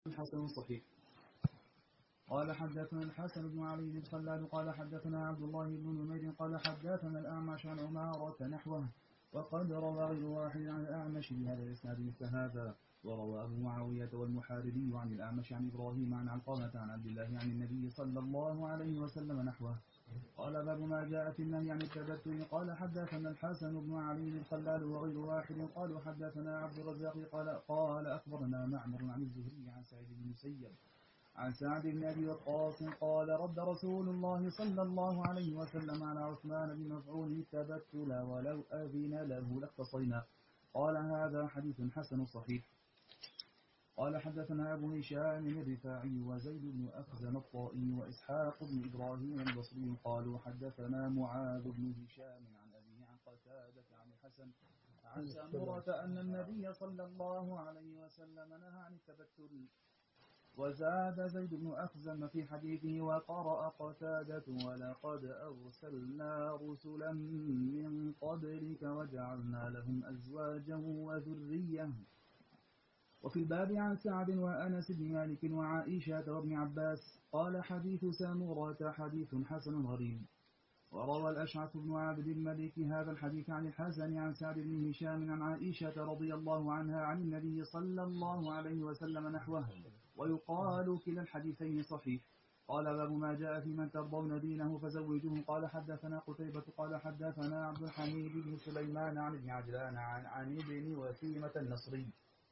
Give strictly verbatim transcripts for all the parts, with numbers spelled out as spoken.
حسن صحيح. قال حدثنا الحسن بن علي الخلال قال حدثنا عبد الله بن نمير قال حدثنا الأعمش عن عمارة نحوه، وقد روى غير واحد عن الأعمش بهذا الإسناد مثل هذا. وروى أبو معاوية والمحاربي عن الأعمش عن إبراهيم عن علقمة عن عبد الله عن النبي صلى الله عليه وسلم نحوه. قال باب ما جاء في النهي عن التبتل. قال حدثنا الحسن بن علي الخلال وغير واحد قالوا حدثنا عبد الرزاق قال قال أخبرنا معمر عن الزهري عن سعيد بن المسيب عن سعد بن أبي وقاص قال رد رسول الله صلى الله عليه وسلم على عثمان بن مفعول التبتل ولو أذن له لاختصينا. قال هذا حديث حسن صحيح. قال حدثنا أبو هشام الرفاعي وزيد بن أخزن الطائي وإسحاق بن إبراهيم البصري قالوا حدثنا معاذ بن هشام عن أبيه عن قتادة عن الحسن عن سمرة أن النبي صلى الله عليه وسلم نهى عن التبتل. وزاد زيد بن أخزم في حديثه وقرأ قتادة ولقد أرسلنا رسلا من قبلك وجعلنا لهم أزواجا وذرية. وفي الباب عن سعد وأنس بن مالك وعائشة وابن عباس قال حديث سامورة حديث حسن غريب. وروى الأشعث بن عبد الملك هذا الحديث عن الحسن عن سعد بن هشام عن عائشة رضي الله عنها عن النبي صلى الله عليه وسلم نحوه، ويقال كلا الحديثين صحيح. قال باب ما جاء في من ترضون دينه فزوجوه. قال حدثنا قتيبة قال حدثنا عبد الحميد بن سليمان عن ابن عجلان عن, عن ابن وسيمة النصري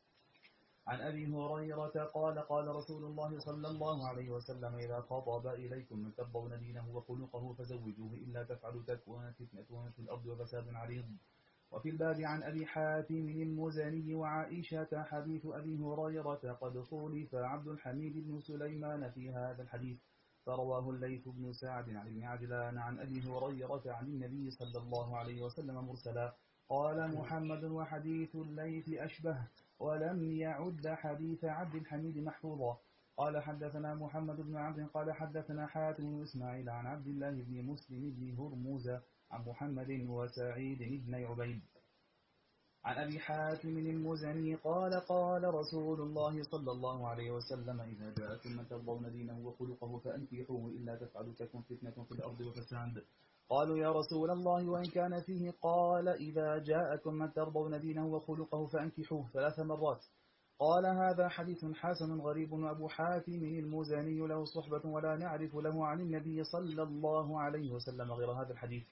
عن أبي هريرة قال قال رسول الله صلى الله عليه وسلم إذا خطب إليكم من ترضون دينه وخلقه فزوجوه إلا تفعلوا تكون فتنة في الأرض وفساد عريض. وفي الباب عن أبي حاتم المزني وعائشة حديث أبي هريرة قد خولف عبد الحميد بن سليمان في هذا الحديث، فرواه الليث بن سعد عن ابن عجلان عن أبي هريرة عن النبي صلى الله عليه وسلم مرسلا. قال محمد وحديث الليث أشبه ولم يعد حديث عبد الحميد محفوظا. قال حدثنا محمد بن عبد قال حدثنا حاتم بن إسماعيل عن عبد الله بن مسلم بن هرموز عن محمد وسعيد بن عبيد عن أبي حاتم المزني قال قال رسول الله صلى الله عليه وسلم إذا جاءكم من ترضون دينه وخلقه فأنكحوه إلا تفعلوا تكن فتنة في الأرض وفساد. قالوا يا رسول الله وإن كان فيه؟ قال إذا جاءكم من ترضون دينه وخلقه فأنكحوه ثلاث مرات. قال هذا حديث حسن غريب. وأبو حاتم المزني له صحبة ولا نعرف له عن النبي صلى الله عليه وسلم غير هذا الحديث.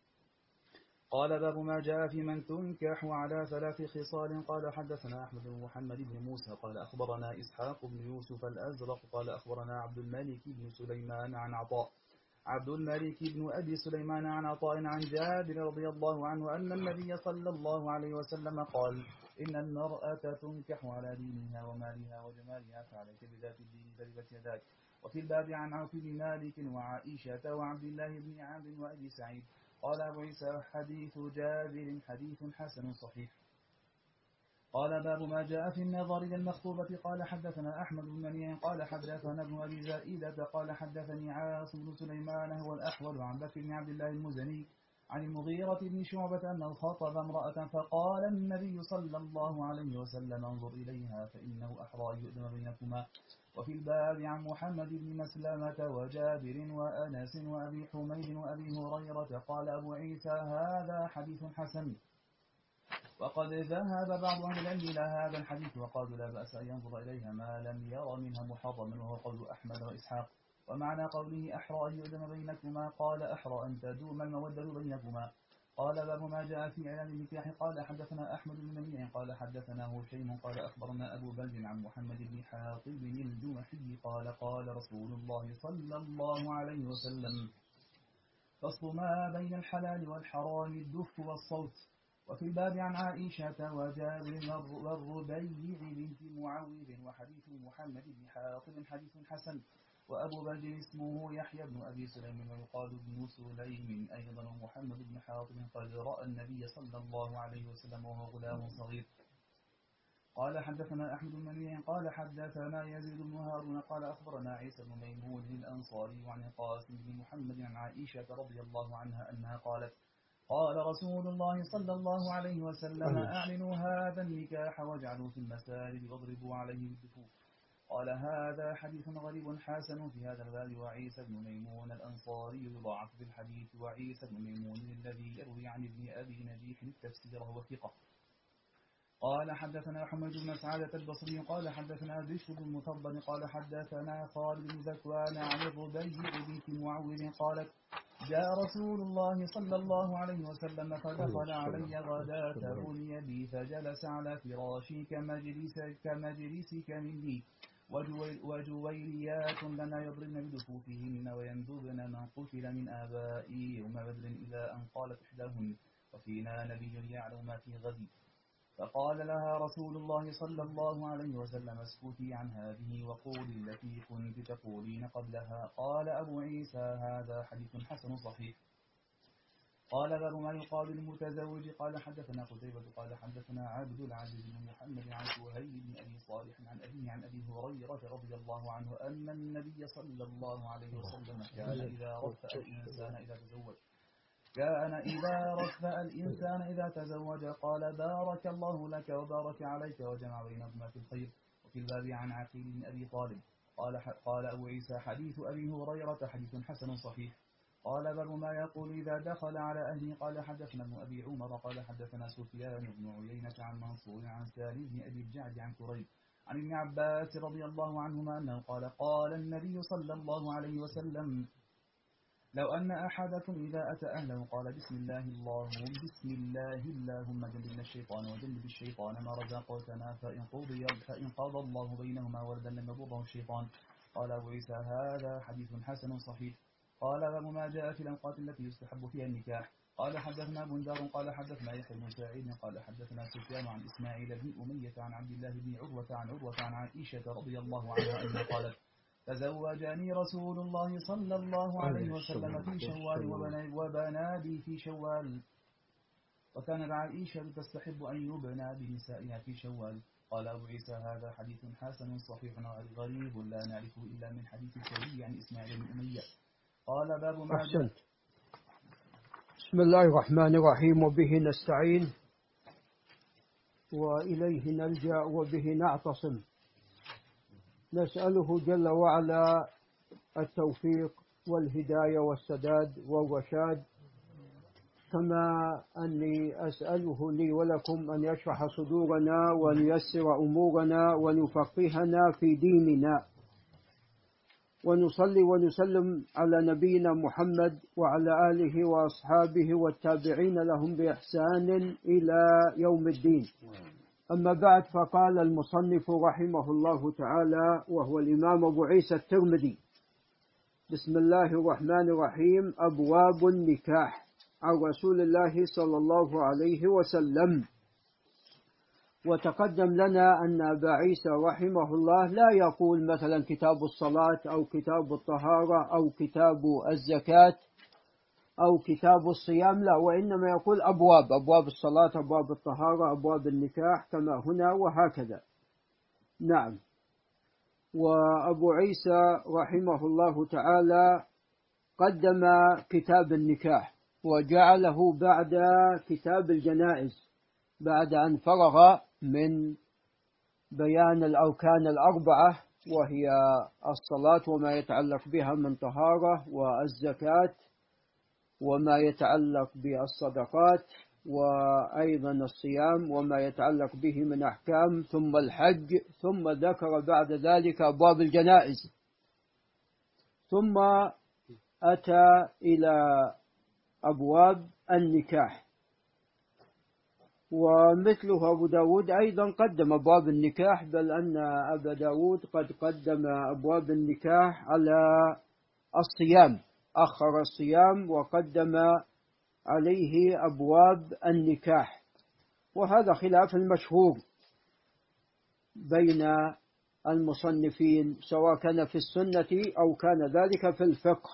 قال باب ما جاء في من تنكح على ثلاث خصال. قال حدثنا أحمد بن محمد بن موسى قال أخبرنا إسحاق بن يوسف الأزرق قال أخبرنا عبد الملك بن سليمان عن عطاء عبد الملك بن أبي سليمان عن عطاء عن جابر رضي الله عنه أن النبي صلى الله عليه وسلم قال إن المرأة تنكح على دينها ومالها وجمالها فعليك بذات الدين تربت يداك. وفي الباب عن عوف بن مالك وعائشة وعبد الله بن عمرو وأبي سعيد. قال أبو عيسى حديث جابر حديث حسن صحيح. قال باب ما جاء في النظر إلى المخطوبة. قال حدثنا أحمد بن منيع قال حدثنا ابن أبي زائدة قال حدثني عاصم بن سليمان هو الأحول عن بكر بن عبد الله المزني عن المغيرة بن شعبة أنه خاطب امرأة فقال النبي صلى الله عليه وسلم انظر إليها فإنه أحرى أن يؤدم بينكما. وفي الباب عن محمد بن مسلمة وجابر وأنس وأبي حميد وأبي هريرة قال أبو عيسى هذا حديث حسن. وقد ذهب بعض أهل العلم إلى هذا الحديث وقالوا لا بأس أن ينظر إليها ما لم ير منها محرما، وهو قول أحمد وإسحاق. ومعنى قوله أحرى أن يؤدم بينكما قال أحرى أن تدوم المودة بينكما. قال باب ما جاء في إعلان النكاح. قال حدثنا أحمد بن منيع قال حدثنا هشيم قال أخبرنا أبو بلد عن محمد بن حاطب الجمحي قال قال رسول الله صلى الله عليه وسلم فصل ما بين الحلال والحرام الدف والصوت. وفي الباب عن عائشة وجابر والربيع بنت معوذ وحديث محمد بن حاطب حديث حسن. وأبو بلد اسمه يحيى بن أبي سليم ويقال ابن سليم أيضا. ومحمد بن حاطب قد رأى النبي صلى الله عليه وسلم وهو غلام صغير. قال حدثنا أحمد بن منيع قال حدثنا يزيد بن هارون قال أخبرنا عيسى بن ميمون الأنصاري عن القاسم بن محمد عن عائشة رضي الله عنها أنها قالت قال رسول الله صلى الله عليه وسلم أعلنوا هذا النكاح واجعلوا في المساجد واضربوا عليه بالدفوف. قال هذا حديث غريب حسن في هذا الباب. وعيسى بن ميمون الأنصاري يضاعف في الحديث. وعيسى بن ميمون الذي يروي عن ابن أبي نجيح التفسير وهو ثقة. قال حدثنا حميد بن سعادة البصري قال حدثنا بشر بن المفضل قال حدثنا خالد بن زكوان عن الربيع بنت معوذ قالت جاء رسول الله صلى الله عليه وسلم فدخل علي غداة بني بي فجلس على فراشي كمجلسك, كمجلسك مني وجويريات لنا يضربن بدفوفهن ويندبن من قتل من آبائي يوم بدر إلى أن قالت إحداهن وفينا نبي يعلم ما في غد. فقال لها رسول الله صلى الله عليه وسلم اسكتي عن هذه وقولي التي كنت تقولين قبلها. قال أبو عيسى هذا حديث حسن صحيح. قال باب ما يقال للمتزوج. قال حدثنا قتيبة قال حدثنا عبد العزيز بن محمد عن سهيل بن أبي صالح عن أبيه عن أبي هريرة رضي الله عنه أن النبي صلى الله عليه وسلم كان إذا رفأ الإنسان إذا تزوج كان إذا رفأ الإنسان إذا تزوج قال بارك الله لك وبارك عليك وجمع بينهما في الخير. وفي الباب عن عقيل بن أبي طالب قال قال أبو عيسى حديث أبي هريرة حديث حسن صحيح. قال باب ما يقول إذا دخل على أهله. قال حدثنا ابن أبي عمر قال حدثنا سفيان بن عيينة عن منصور عن سالم بن أبي الجعد عن كريب عن ابن عباس رضي الله عنهما أنه قال قال النبي صلى الله عليه وسلم لو أن أحدكم إذا أتى أهله قال بسم الله اللهم بسم الله اللهم جنبنا الشيطان وجنب الشيطان ما رزقتنا فإن قضي فإن قضى الله بينهما ولدا لم يضره الشيطان. قال أبو عيسى هذا حديث حسن صحيح. قال باب ما جاء في الأوقات التي يستحب فيها النكاح. قال حدثنا بندار قال حدثنا يحيى بن سعيد قال حدثنا سفيان عن إسماعيل بن أمية عن عبد الله بن عروة عن عروة عن عائشة رضي الله عنها أنها قالت تزوجني رسول الله صلى الله عليه وسلم في شوال وبنى بي في شوال وكانت عائشة تستحب أن يبنى بنسائها في شوال. قال أبو عيسى هذا حديث حسن صحيح غريب لا نعرفه إلا من حديث الشريع عن إسماعيل بن أمية. قال باب ما أحسنت. بسم الله الرحمن الرحيم وبه نستعين وإليه نلجأ وبه نعتصم. نسأله جل وعلا التوفيق والهداية والسداد والرشاد، كما أني أسأله لي ولكم أن يشرح صدورنا وأن ييسر أمورنا وأن يفقهنا في ديننا. ونصلي ونسلم على نبينا محمد وعلى آله وأصحابه والتابعين لهم بإحسان إلى يوم الدين. أما بعد، فقال المصنف رحمه الله تعالى وهو الإمام أبو عيسى الترمذي بسم الله الرحمن الرحيم أبواب النكاح عن رسول الله صلى الله عليه وسلم. وتقدم لنا أن أبا عيسى رحمه الله لا يقول مثلا كتاب الصلاة أو كتاب الطهارة أو كتاب الزكاة أو كتاب الصيام، لا، وإنما يقول أبواب أبواب الصلاة أبواب الطهارة أبواب النكاح كما هنا وهكذا. نعم. وأبو عيسى رحمه الله تعالى قدم كتاب النكاح وجعله بعد كتاب الجنائز بعد أن فرغ من بيان الأركان الأربعة وهي الصلاة وما يتعلق بها من طهارة والزكاة وما يتعلق بالصدقات وأيضا الصيام وما يتعلق به من أحكام، ثم الحج، ثم ذكر بعد ذلك أبواب الجنائز، ثم أتى إلى أبواب النكاح. ومثله أبو داود أيضا قدم أبواب النكاح، بل أن أبا داود قد قدم أبواب النكاح على الصيام، أخر الصيام وقدم عليه أبواب النكاح. وهذا خلاف المشهور بين المصنفين سواء كان في السنة أو كان ذلك في الفقه.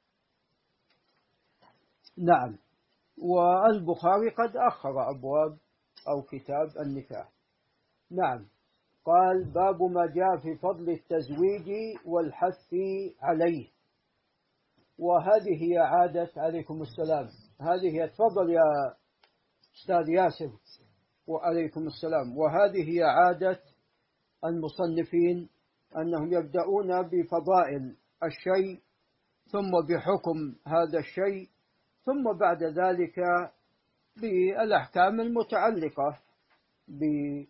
نعم. والبخاري قد أخر أبواب أو كتاب النكاح. نعم. قال باب ما جاء في فضل التزويج والحث عليه. وهذه هي عادة، عليكم السلام، هذه هي، تفضل يا أستاذ ياسر، وعليكم السلام. وهذه هي عادة المصنفين أنهم يبدأون بفضائل الشيء ثم بحكم هذا الشيء ثم بعد ذلك بالأحكام المتعلقة بهذا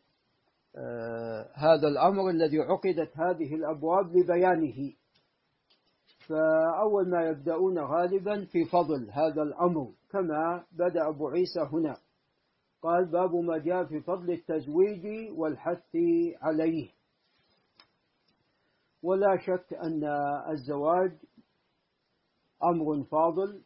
الأمر الذي عقدت هذه الأبواب لبيانه. فأول ما يبدأون غالبا في فضل هذا الأمر كما بدأ أبو عيسى هنا، قال باب ما جاء في فضل التزويج والحث عليه. ولا شك أن الزواج أمر فاضل،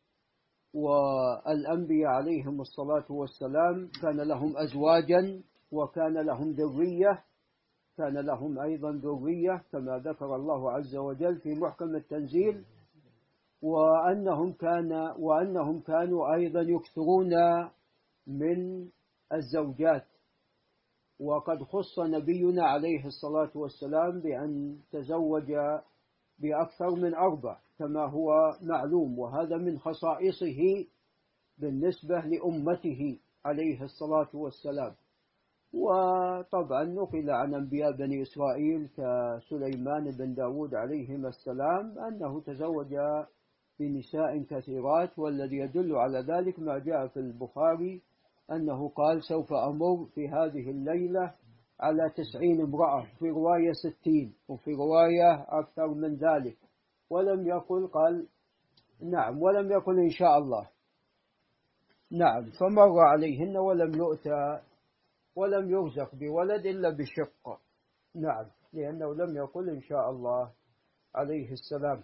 والأنبياء عليهم الصلاة والسلام كان لهم أزواجا وكان لهم ذرية، كان لهم أيضا ذرية كما ذكر الله عز وجل في محكم التنزيل، وأنهم كان وأنهم كانوا أيضا يكثرون من الزوجات. وقد خص نبينا عليه الصلاة والسلام بأن تزوج بأكثر من أربع كما هو معلوم، وهذا من خصائصه بالنسبة لأمته عليه الصلاة والسلام. وطبعا نقل عن أنبياء بني إسرائيل كسليمان بن داود عليهم السلام أنه تزوج بنساء كثيرات، والذي يدل على ذلك ما جاء في البخاري أنه قال سوف أمر في هذه الليلة على تسعين امرأة، في رواية ستين وفي رواية أكثر من ذلك، ولم يقل قال نعم ولم يقل إن شاء الله. نعم، فمر عليهن ولم يؤتى ولم يرزق بولد إلا بشق. نعم، لأنه لم يقل إن شاء الله عليه السلام.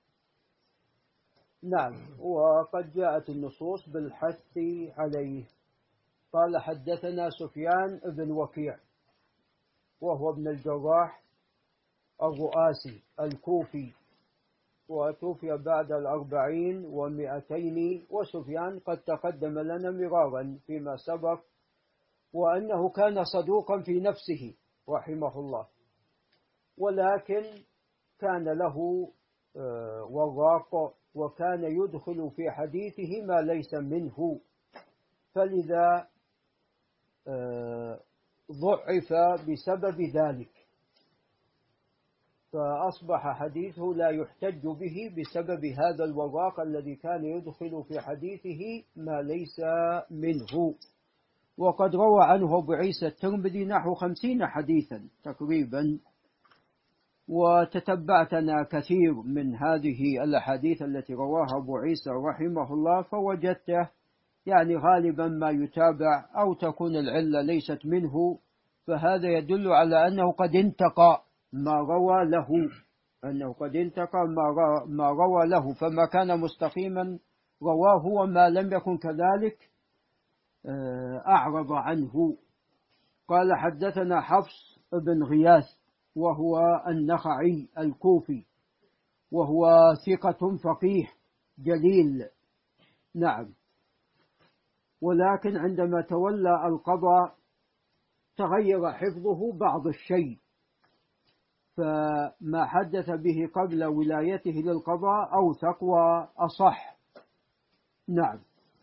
نعم، وقد جاءت النصوص بالحث عليه. قال حدثنا سفيان بن وكيع وهو ابن الجراح الرؤاسي الكوفي، وتوفي بعد الأربعين ومئتين، وسفيان قد تقدم لنا مرارا فيما سبق، وأنه كان صدوقا في نفسه رحمه الله، ولكن كان له وراق، وكان يدخل في حديثه ما ليس منه، فلذا ضعف بسبب ذلك، فأصبح حديثه لا يحتج به بسبب هذا الوراق الذي كان يدخل في حديثه ما ليس منه. وقد روى عنه أبو عيسى الترمذي نحو خمسين حديثا تقريبا، وتتبعتنا كثير من هذه الأحاديث التي رواها أبو عيسى رحمه الله، فوجدته يعني غالبا ما يتابع أو تكون العلة ليست منه، فهذا يدل على أنه قد انتقى ما روى له، أنه قد انتقى ما روى له، فما كان مستقيما رواه، وما لم يكن كذلك أعرض عنه. قال حدثنا حفص بن غياث وهو النخعي الكوفي، وهو ثقة فقيه جليل. نعم، ولكن عندما تولى القضاء تغير حفظه بعض الشيء، فما حدث به قبل ولايته للقضاء أوثق وأصح. نعم.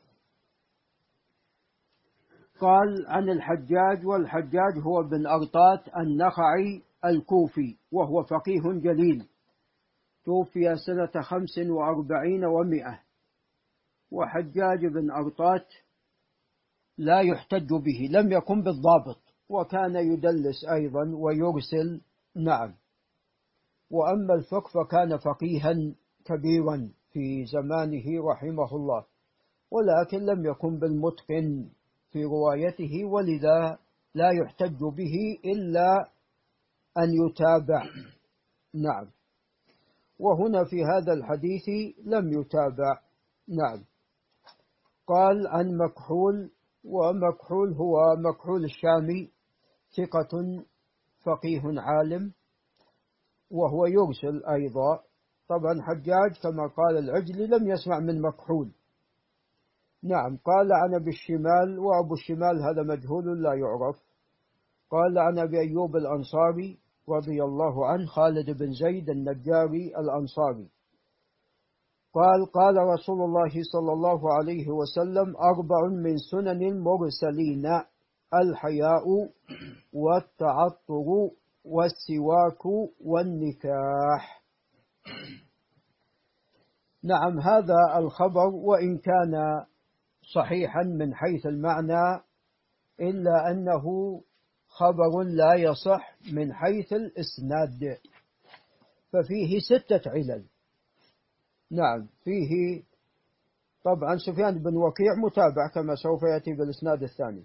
قال عن الحجاج، والحجاج هو بن أرطات النخعي الكوفي، وهو فقيه جليل، توفي سنة خمس وأربعين ومئة. وحجاج بن أرطات لا يحتج به، لم يكن بالضابط، وكان يدلس أيضا ويرسل. نعم. وأما الفقه فكان فقيها كبيرا في زمانه رحمه الله، ولكن لم يكن بالمتقن في روايته، ولذا لا يحتج به إلا أن يتابع. نعم. وهنا في هذا الحديث لم يتابع. نعم. قال عن مكحول، ومكحول هو مكحول الشامي، ثقة فقيه عالم، وهو يرسل أيضا. طبعا حجاج كما قال العجلي لم يسمع من مكحول. نعم. قال عن أبي الشمال، وأبو الشمال هذا مجهول لا يعرف. قال عن أبي أيوب الأنصاري رضي الله عنه، خالد بن زيد النجاري الأنصاري، قال قال رسول الله صلى الله عليه وسلم: أربع من سنن المرسلين: الحياء والتعطر والسواك والنكاح. نعم، هذا الخبر وإن كان صحيحا من حيث المعنى إلا أنه خبر لا يصح من حيث الإسناد، ففيه ستة علل. نعم، فيه طبعا سفيان بن وكيع متابع كما سوف يأتي بالإسناد الثاني.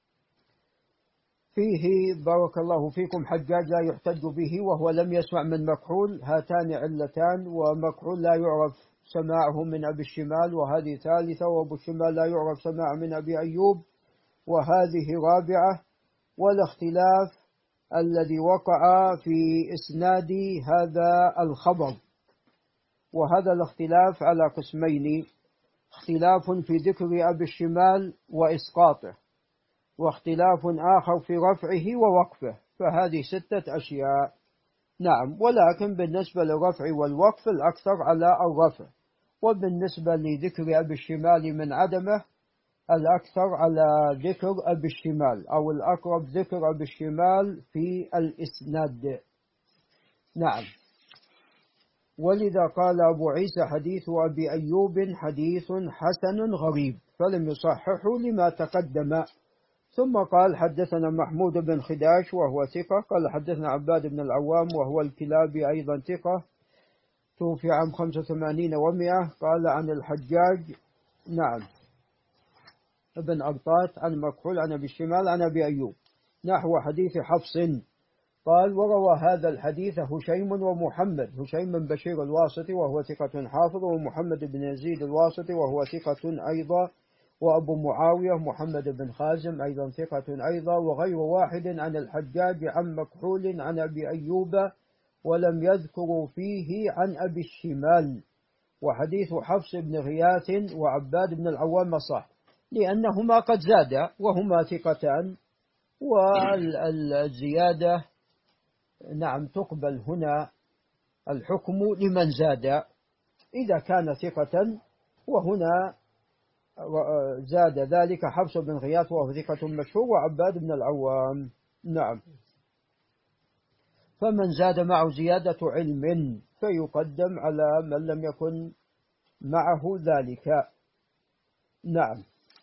فيه بارك الله فيكم حجاج لا يحتج به وهو لم يسمع من مكحول، هاتان علتان، ومكحول لا يعرف سماعه من أبي الشمال وهذه ثالثة، وأبو الشمال لا يعرف سماعه من أبي أيوب وهذه رابعة. والاختلاف الذي وقع في إسناد هذا الخبر، وهذا الاختلاف على قسمين: اختلاف في ذكر أبي الشمال وإسقاطه، واختلاف آخر في رفعه ووقفه، فهذه ستة أشياء. نعم، ولكن بالنسبة للرفع والوقف الأكثر على الرفع، وبالنسبة لذكر أبي الشمال من عدمه الأكثر على ذكر أبي الشمال، أو الأقرب ذكر أبي الشمال في الإسناد. نعم، ولذا قال أبو عيسى حديث أبي أيوب حديث حسن غريب، فلم يصححه لما تقدم. ثم قال حدثنا محمود بن خداش وهو ثقة، قال حدثنا عباد بن العوام وهو الكلابي أيضا ثقة، توفي عام خمسة وثمانين ومئة. قال عن الحجاج نعم ابن أبطات عن مكحول عن أبي الشمال عن أبي أيوب نحو حديث حفص. قال وروى هذا الحديث هشيم ومحمد، هشيم بن بشير الواسطي وهو ثقة حافظ، ومحمد بن يزيد الواسطي وهو ثقة أيضا، وأبو معاوية محمد بن خازم أيضا ثقة أيضا، وغير واحد عن الحجاج عن مكحول عن أبي أيوب، ولم يذكروا فيه عن أبي الشمال. وحديث حفص بن غياث وعباد بن العوام صح، لأنهما قد زادا وهما ثقتان، والزيادة نعم تقبل هنا الحكم لمن زاد إذا كان ثقة، وهنا زاد ذلك حفص بن غياث وهو ثقة مشهور وعباد بن العوام. نعم، فمن زاد معه زيادة علم فيقدم على من لم يكن معه ذلك. نعم.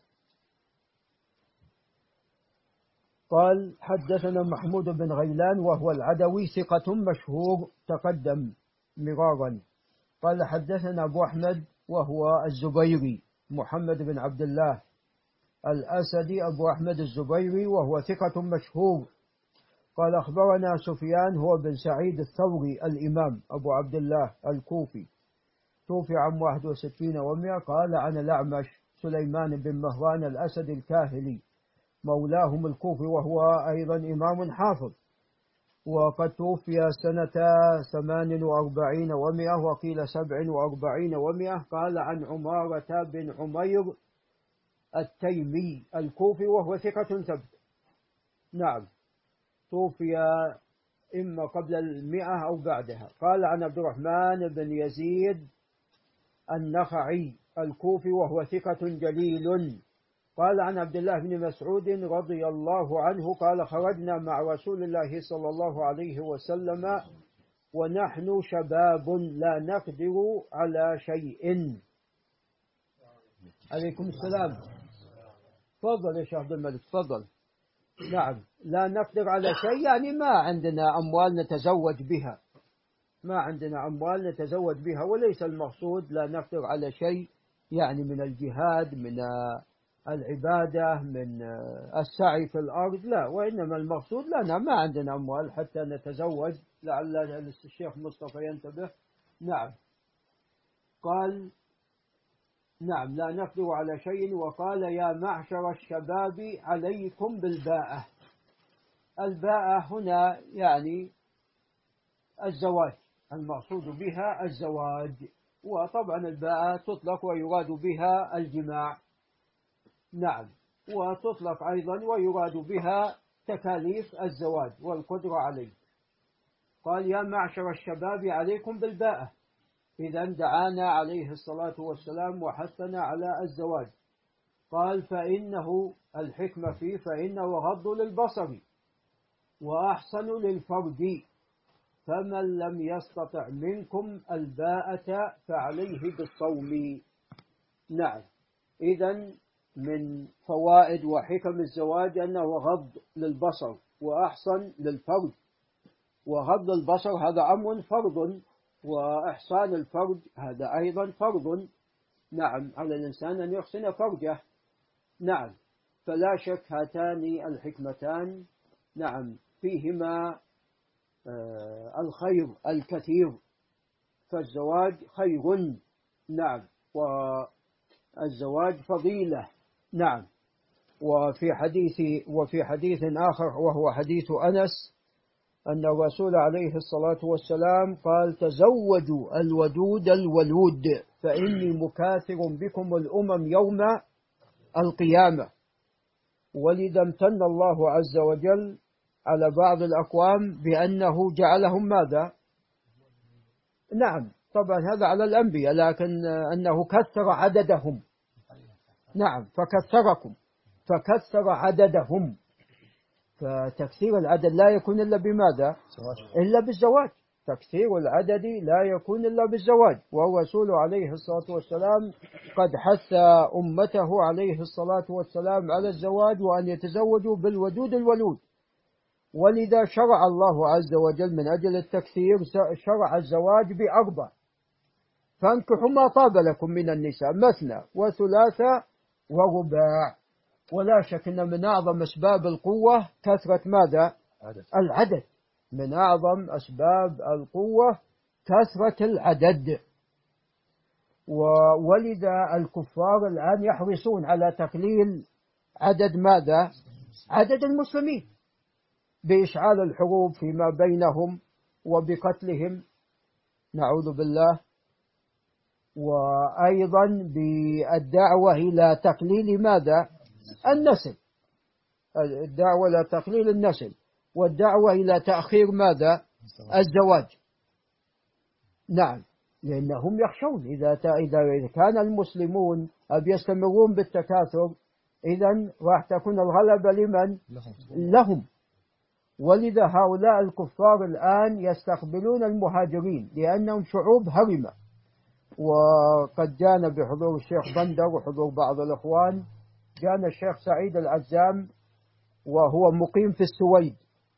قال حدثنا محمود بن غيلان وهو العدوي ثقة مشهور تقدم مرارا. قال حدثنا أبو أحمد وهو الزبيري محمد بن عبد الله الأسدي أبو أحمد الزبيري وهو ثقة مشهور. قال أخبرنا سفيان هو بن سعيد الثوري الإمام أبو عبد الله الكوفي، توفي عام واحد وستين ومئة. قال عن الأعمش سليمان بن مهران الأسد الكاهلي مولاهم الكوفي وهو أيضا إمام حافظ، وقد توفي سنة ثمان وأربعين ومئة وقيل سبع وأربعين ومئة. قال عن عمارة بن عمير التيمي الكوفي وهو ثقة ثبت. نعم، توفي إما قبل المئة أو بعدها. قال عن عبد الرحمن بن يزيد النخعي الكوفي وهو ثقة جليل. قال عن عبد الله بن مسعود رضي الله عنه قال خرجنا مع رسول الله صلى الله عليه وسلم ونحن شباب لا نقدر على شيء. عليكم السلام. تفضل يا شيخ عبد الملك تفضل. نعم، لا نقدر على شيء يعني ما عندنا أموال نتزوج بها، ما عندنا أموال نتزوج بها، وليس المقصود لا نقدر على شيء يعني من الجهاد من العبادة من السعي في الأرض، لا، وإنما المقصود لنا ما عندنا أموال حتى نتزوج، لعل الشيخ مصطفى ينتبه. نعم. قال نعم لا نقدر على شيء. وقال يا معشر الشباب عليكم بالباءة. الباءة هنا يعني الزواج، المقصود بها الزواج، وطبعا الباءة تطلق ويراد بها الجماع. نعم، وتطلق أيضا ويراد بها تكاليف الزواج والقدرة عليه. قال يا معشر الشباب عليكم بالباءة، إذا دعانا عليه الصلاة والسلام وحثنا على الزواج. قال فإنه الحكمة فيه فإنه غض للبصر، وأحصن للفرد. فمن لم يستطع منكم الباءة فعليه بالصوم. نعم. إذن من فوائد وحكم الزواج أنه غض للبصر وأحصن للفرد. وغض البصر هذا أمر فرض، وإحصان الفرج هذا أيضا فرض. نعم، على الإنسان أن يحسن فرجه. نعم، فلا شك هاتان الحكمتان نعم فيهما آه الخير الكثير، فالزواج خير. نعم، والزواج فضيلة. نعم. وفي حديث وفي حديث آخر وهو حديث أنس أن الرسول عليه الصلاة والسلام قال: تزوجوا الودود الولود فإني مكاثر بكم الأمم يوم القيامة. ولذا امتن الله عز وجل على بعض الأقوام بأنه جعلهم ماذا؟ نعم، طبعا هذا على الأنبياء، لكن أنه كثر عددهم. نعم، فكثركم فكثر عددهم. فتكثير العدد لا يكون إلا بماذا؟ إلا بالزواج. تكثير العدد لا يكون إلا بالزواج. والرسول عليه الصلاة والسلام قد حث أمته عليه الصلاة والسلام على الزواج وأن يتزوجوا بالودود الولود. ولذا شرع الله عز وجل من أجل التكثير شرع الزواج بأربع: فانكحوا ما طاب لكم من النساء مثنى وثلاثة ورباع. ولا شك أن من أعظم أسباب القوة كثرة ماذا؟ عدد. العدد من أعظم أسباب القوة كثرة العدد. ولذا الكفار الآن يحرصون على تقليل عدد ماذا؟ عدد المسلمين، بإشعال الحروب فيما بينهم وبقتلهم، نعوذ بالله، وأيضا بالدعوة إلى تقليل ماذا؟ النسل، الدعوة إلى تقليل النسل، والدعوة إلى تأخير ماذا؟ الزواج. نعم، لأنهم يخشون إذا إذا كان المسلمون أب يستمرون بالتكاثر إذن راح تكون الغلبة لمن؟ لهم. ولذا هؤلاء الكفار الآن يستقبلون المهاجرين لأنهم شعوب هرمة. وقد جانا بحضور الشيخ بندر وحضور بعض الأخوان، جانا الشيخ سعيد العزام وهو مقيم في السويد،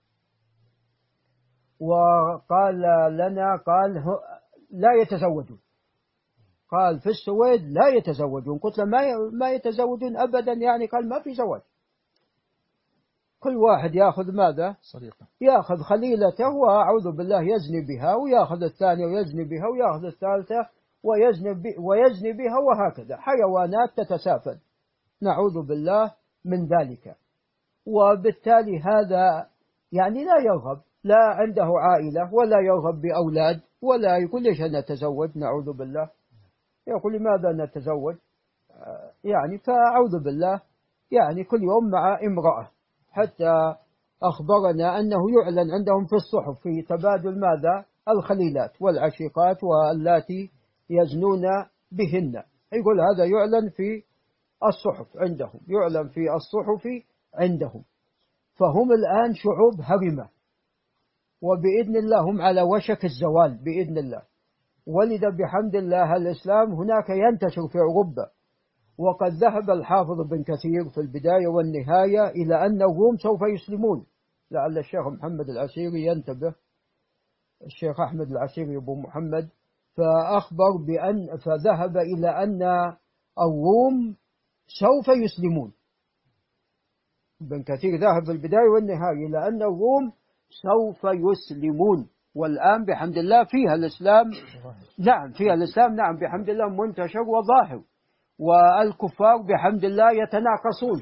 وقال لنا قال لا يتزوجون. قال في السويد لا يتزوجون. قلت له ما يتزوجون أبدا يعني؟ قال ما في زواج، كل واحد يأخذ ماذا؟ صديقه، يأخذ خليلته وأعوذ بالله يزني بها، ويأخذ الثانية ويزني بها، ويأخذ الثالثة ويزني, ويزني بها، وهكذا حيوانات تتسافل، نعوذ بالله من ذلك. وبالتالي هذا يعني لا يرغب، لا عنده عائلة ولا يرغب بأولاد، ولا يقول ليش نتزوج، نعوذ بالله، يقول لماذا نتزوج يعني؟ فأعوذ بالله يعني كل يوم مع امرأة، حتى أخبرنا أنه يعلن عندهم في الصحف في تبادل ماذا؟ الخليلات والعشيقات واللاتي يزنون بهن، يقول هذا يعلن في الصحف عندهم، يعلن في الصحف عندهم. فهم الآن شعوب هرمة، وبإذن الله هم على وشك الزوال بإذن الله. ولذا بحمد الله الإسلام هناك ينتشر في أوروبا. وقد ذهب الحافظ بن كثير في البداية والنهاية إلى أن الروم سوف يسلمون، لعل الشيخ محمد العسيري ينتبه، الشيخ أحمد العسيري أبو محمد، فأخبر بأن فذهب إلى أن الروم سوف يسلمون. ابن كثير ذهب في البداية والنهاية إلى أن الروم سوف يسلمون. والآن بحمد الله فيها الإسلام، نعم فيها الإسلام، نعم بحمد الله منتشر وظاهر، والكفار بحمد الله يتناقصون.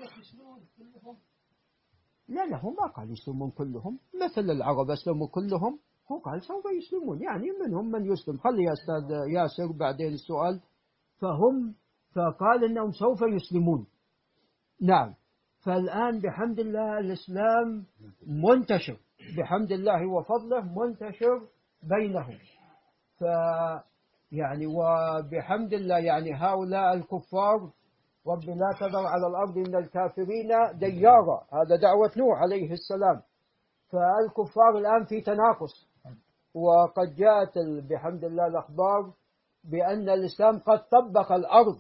لا لا، هو ما قال يسلمون كلهم، مثل العرب أسلموا كلهم، هو قال سوف يسلمون، يعني منهم من يسلم. خلي يا أستاذ ياسر بعدين السؤال. فهم فقال إنهم سوف يسلمون. نعم، فالآن بحمد الله الإسلام منتشر بحمد الله وفضله، منتشر بينهم. ف يعني وبحمد الله يعني هؤلاء الكفار رب لا تذر على الأرض من الكافرين ديارا، هذا دعوة نوح عليه السلام. فالكفار الآن في تناقص، وقد جاءت بحمد الله الأخبار بأن الإسلام قد طبق الأرض،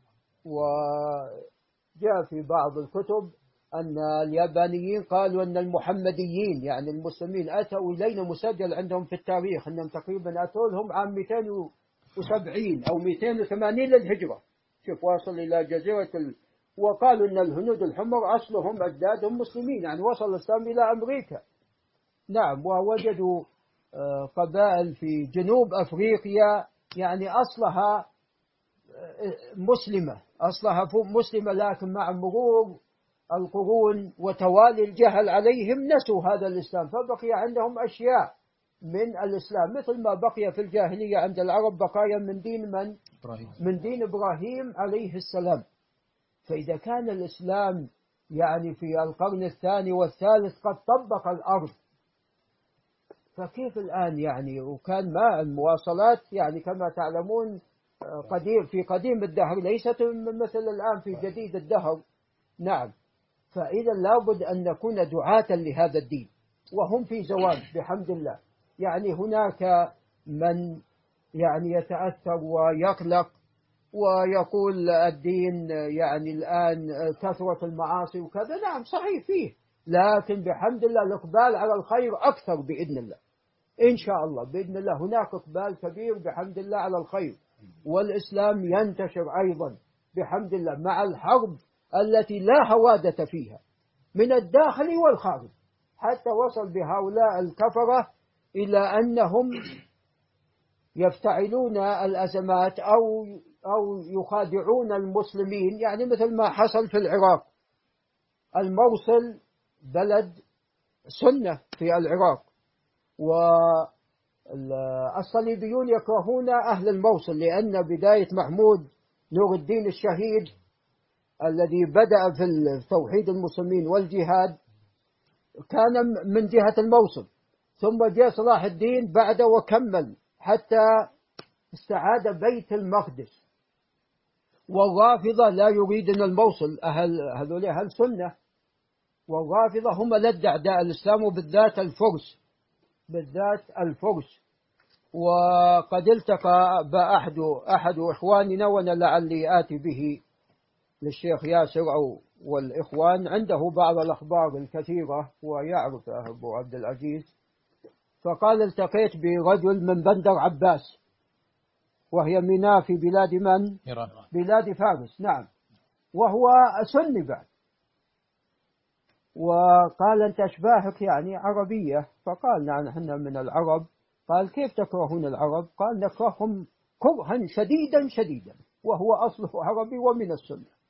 وجاء في بعض الكتب أن اليابانيين قالوا أن المحمديين يعني المسلمين أتوا إلينا مسجل عندهم في التاريخ أنهم تقريبا أتوا لهم عام مئتين وسبعين أو مئتين وثمانين للهجرة. شوف واصل إلى جزيرة ال... وقالوا أن الهنود الحمر أصلهم أجدادهم مسلمين، يعني وصل الإسلام إلى أمريكا. نعم، ووجدوا قبائل في جنوب أفريقيا يعني أصلها مسلمة، أصلها مسلمة، لكن مع مرور القرون وتوالي الجهل عليهم نسوا هذا الإسلام، فبقي عندهم أشياء من الإسلام مثل ما بقي في الجاهلية عند العرب بقايا من دين من؟ إبراهيم. من دين إبراهيم عليه السلام. فإذا كان الإسلام يعني في القرن الثاني والثالث قد طبق الأرض، فكيف الآن يعني؟ وكان ما المواصلات يعني كما تعلمون قديم في قديم الدهر ليست مثل الآن في جديد الدهر. نعم، فإذا لابد أن نكون دعاة لهذا الدين، وهم في زوال بحمد الله. يعني هناك من يعني يتأثر ويقلق ويقول الدين يعني الآن كثرة المعاصي وكذا. نعم صحيح فيه، لكن بحمد الله الإقبال على الخير أكثر بإذن الله، إن شاء الله بإذن الله هناك إقبال كبير بحمد الله على الخير، والإسلام ينتشر أيضا بحمد الله مع الحرب التي لا هوادة فيها من الداخل والخارج، حتى وصل بهؤلاء الكفرة إلى أنهم يفتعلون الأزمات أو أو يخادعون المسلمين، يعني مثل ما حصل في العراق. الموصل بلد سنة في العراق، والصليبيون يكرهون أهل الموصل لأن بداية محمود نور الدين الشهيد الذي بدأ في توحيد المسلمين والجهاد كان من جهة الموصل، ثم جاء صلاح الدين بعده وكمل حتى استعاد بيت المقدس. والرافضة لا يريدون الموصل، أهل هذول أهل سنة، والرافضة هم لد أعداء الإسلام وبالذات الفرس، بالذات الفرس. وقد التقى بأحد أحد إخواننا وأنا لعلي آتي به للشيخ ياسر أو والإخوان، عنده بعض الأخبار الكثيرة ويعرف أبو عبد العزيز، فقال التقيت برجل من بندر عباس وهي منى في بلاد من؟ إيران. بلاد فارس. نعم، وهو سني بعد. وقال أنت أشباهك يعني عربية، فقال نعم نحن من العرب. قال كيف تكرهون العرب؟ قال نكرههم كرها شديدا شديدا، وهو أصله عربي ومن السنة.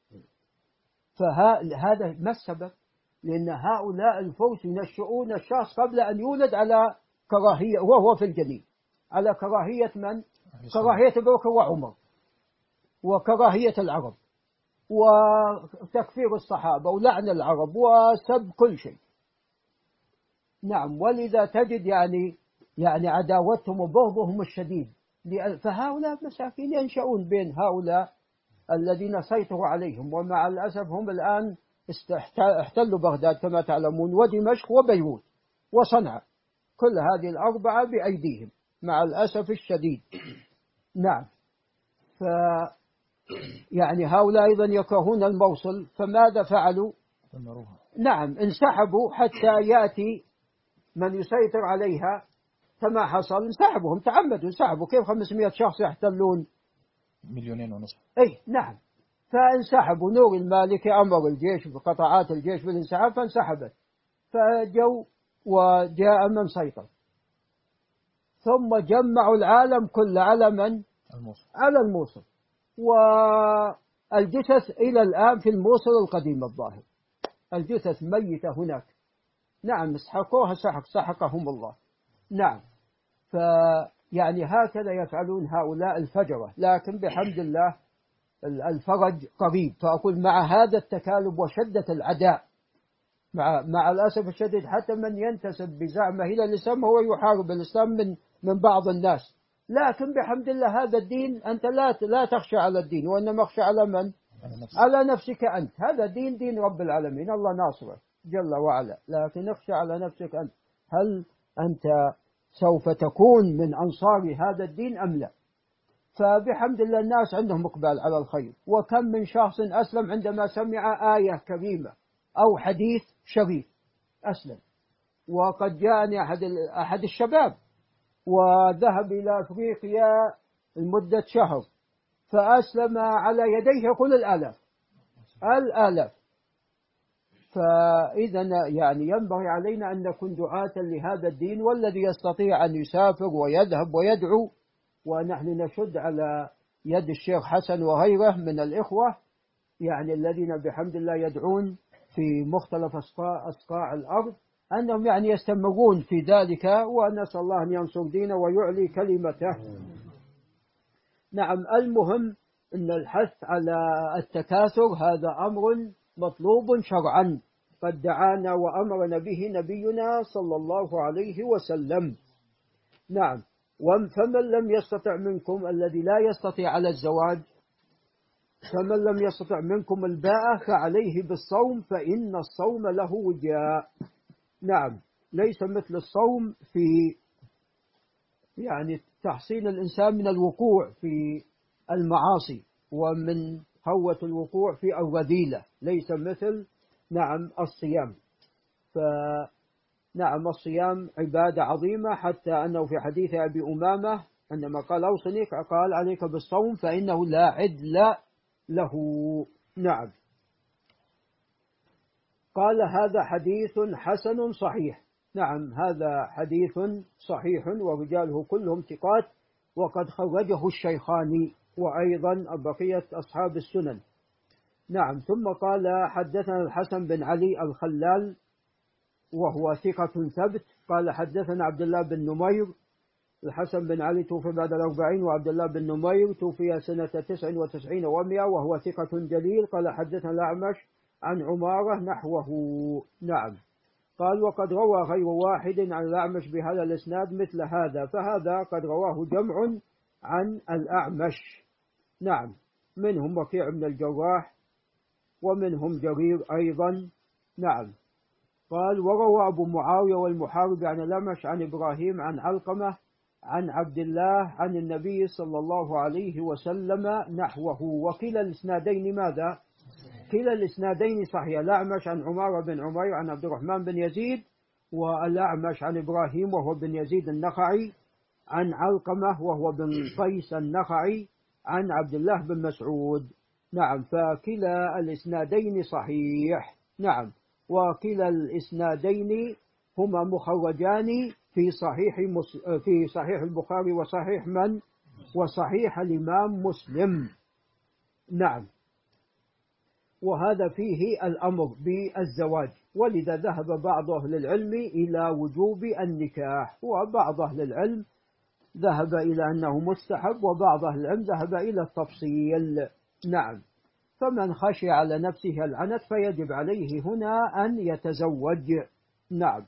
فهذا ما السبب؟ لأن هؤلاء الفرس ينشؤون الشخص قبل أن يولد على كراهية، وهو في الجنين على كراهية من؟ كراهية أبو بكر وعمر، وكراهية العرب، وتكفير الصحابة ولعن العرب وسب كل شيء. نعم، ولذا تجد يعني يعني عداوتهم وبغضهم الشديد. فهؤلاء مساكين ينشؤون بين هؤلاء الذين سيطروا عليهم، ومع الأسف هم الآن احتلوا بغداد كما تعلمون، ودمشق وبيروت وصنعاء، كل هذه الأربعة بأيديهم مع الأسف الشديد. نعم، ف يعني هؤلاء أيضا يكرهون الموصل، فماذا فعلوا؟ نعم، انسحبوا حتى يأتي من يسيطر عليها كما حصل. انسحبوا، هم تعمدوا انسحبوا. كيف خمسمائة شخص يحتلون مليونين ونصف؟ أي نعم، فانسحبوا. نور المالكي أمر الجيش بقطاعات الجيش بالانسحاب فانسحبت، فجوا وجاء من سيطر، ثم جمعوا العالم كله على من؟ الموصل. على الموصل. والجثث إلى الآن في الموصل القديم الظاهر، الجثث ميتة هناك. نعم، سحقوها سحق سحقهم الله. نعم، فيعني هكذا يفعلون هؤلاء الفجرة، لكن بحمد الله الفرج قريب. فأقول مع هذا التكالب وشدة العداء، مع مع الأسف الشديد حتى من ينتسب بزعمه إلى الإسلام هو يحارب الإسلام من من بعض الناس، لكن بحمد الله هذا الدين أنت لا لا تخشى على الدين، وإنما اخشى على من؟ على نفسك أنت. هذا دين دين رب العالمين، الله ناصره جل وعلا، لكن اخشى على نفسك أنت. هل أنت سوف تكون من أنصار هذا الدين أم لا؟ فبحمد الله الناس عندهم إقبال على الخير، وكم من شخص أسلم عندما سمع آية كريمة أو حديث شريف أسلم. وقد جاءني أحد أحد الشباب وذهب إلى أفريقيا لمدة شهر، فأسلم على يديه كل الآلاف الآلاف. فإذا يعني ينبغي علينا أن نكون دعاة لهذا الدين، والذي يستطيع أن يسافر ويذهب ويدعو، ونحن نشد على يد الشيخ حسن وغيره من الإخوة يعني الذين بحمد الله يدعون في مختلف أصقاع الأرض، أنهم يعني يستمرون في ذلك، ونسأل الله أن ينصر دينه ويعلي كلمته. نعم، المهم أن الحث على التكاثر هذا أمر مطلوب شرعا قد دعانا وأمرنا به نبينا صلى الله عليه وسلم. نعم، فمن لم يستطع منكم، الذي لا يستطيع على الزواج، فمن لم يستطع منكم الباءة فعليه بالصوم فإن الصوم له وجاء. نعم، ليس مثل الصوم في يعني تحصين الإنسان من الوقوع في المعاصي ومن هوة الوقوع في الرذيلة، ليس مثل نعم الصيام. فنعم الصيام عبادة عظيمة، حتى أنه في حديث أبي أمامة عندما قال أوصني قال عليك بالصوم فإنه لا عدل له. نعم، قال هذا حديث حسن صحيح. نعم، هذا حديث صحيح ورجاله كلهم ثقات، وقد خرجه الشيخان وأيضا بقية أصحاب السنن. نعم، ثم قال حدثنا الحسن بن علي الخلال وهو ثقة ثبت، قال حدثنا عبد الله بن نمير. الحسن بن علي توفي بعد الأربعين، وعبد الله بن نمير توفي سنة تسع وتسعين ومئة وهو ثقة جليل. قال حدثنا الأعمش عن عمارة نحوه. نعم، قال وقد روى غير واحد عن الأعمش بهذا الإسناد مثل هذا، فهذا قد رواه جمع عن الأعمش. نعم، منهم وكيع بن الجراح ومنهم جرير أيضا. نعم، قال وروى أبو معاوية والمحارب عن الأعمش عن إبراهيم عن علقمة عن عبد الله عن النبي صلى الله عليه وسلم نحوه. وكلا الإسنادين ماذا؟ كلا الإسنادين صحيح، الأعمش عن عمارة بن عمير عن عبد الرحمن بن يزيد، والأعمش عن إبراهيم وهو بن يزيد النخعي عن علقمة وهو بن قيس النخعي عن عبد الله بن مسعود. نعم، فكلا الإسنادين صحيح. نعم، وكلا الإسنادين هما مخرجان في صحيح مس... في صحيح البخاري وصحيح من وصحيح الإمام مسلم. نعم، وهذا فيه الأمر بالزواج، ولذا ذهب بعض أهل العلم إلى وجوب النكاح، وبعض أهل العلم ذهب إلى أنه مستحب، وبعض أهل العلم ذهب إلى التفصيل. نعم، فمن خشي على نفسه العنت فيجب عليه هنا أن يتزوج. نعم،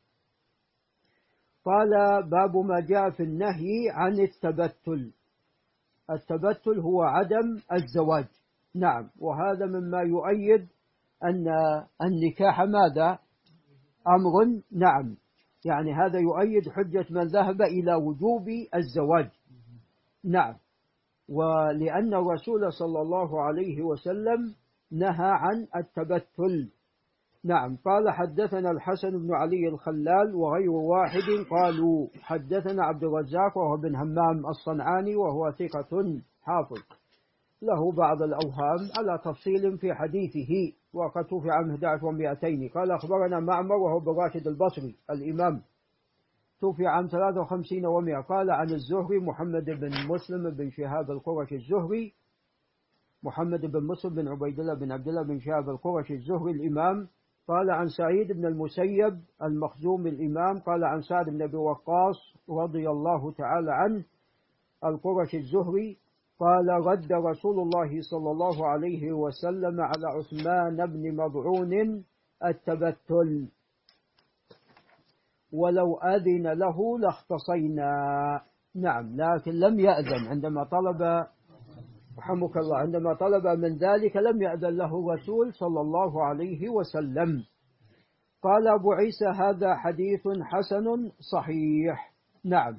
قال باب ما جاء في النهي عن التبتل. التبتل هو عدم الزواج. نعم، وهذا مما يؤيد أن النكاح ماذا؟ أمر. نعم، يعني هذا يؤيد حجة من ذهب إلى وجوب الزواج. نعم، ولأن الرسول صلى الله عليه وسلم نهى عن التبتل. نعم، قال حدثنا الحسن بن علي الخلال وغير واحد قالوا حدثنا عبد الرزاق وهو بن همام الصنعاني وهو ثقة حافظ له بعض الأوهام على تفصيل في حديثه، وقد توفي عام أحد عشر ومئتين. قال أخبرنا معمر وهو بن راشد البصري الإمام توفي عام ثلاثة وخمسين ومئة. قال عن الزهري محمد بن مسلم بن شهاب القرشي الزهري، محمد بن مسلم بن عبيد الله بن عبد الله بن شهاب القرشي الزهري الإمام. قال عن سعيد بن المسيب المخزوم الإمام. قال عن سعد بن أبي وقاص رضي الله تعالى عنه القرشي الزهري قال رد رسول الله صلى الله عليه وسلم على عثمان بن مضعون التبتل ولو أذن له لاختصينا. نعم، لكن لم يأذن عندما طلب رحمك الله عندما طلب من ذلك لم يأذن له الرسول صلى الله عليه وسلم. قال أبو عيسى هذا حديث حسن صحيح. نعم،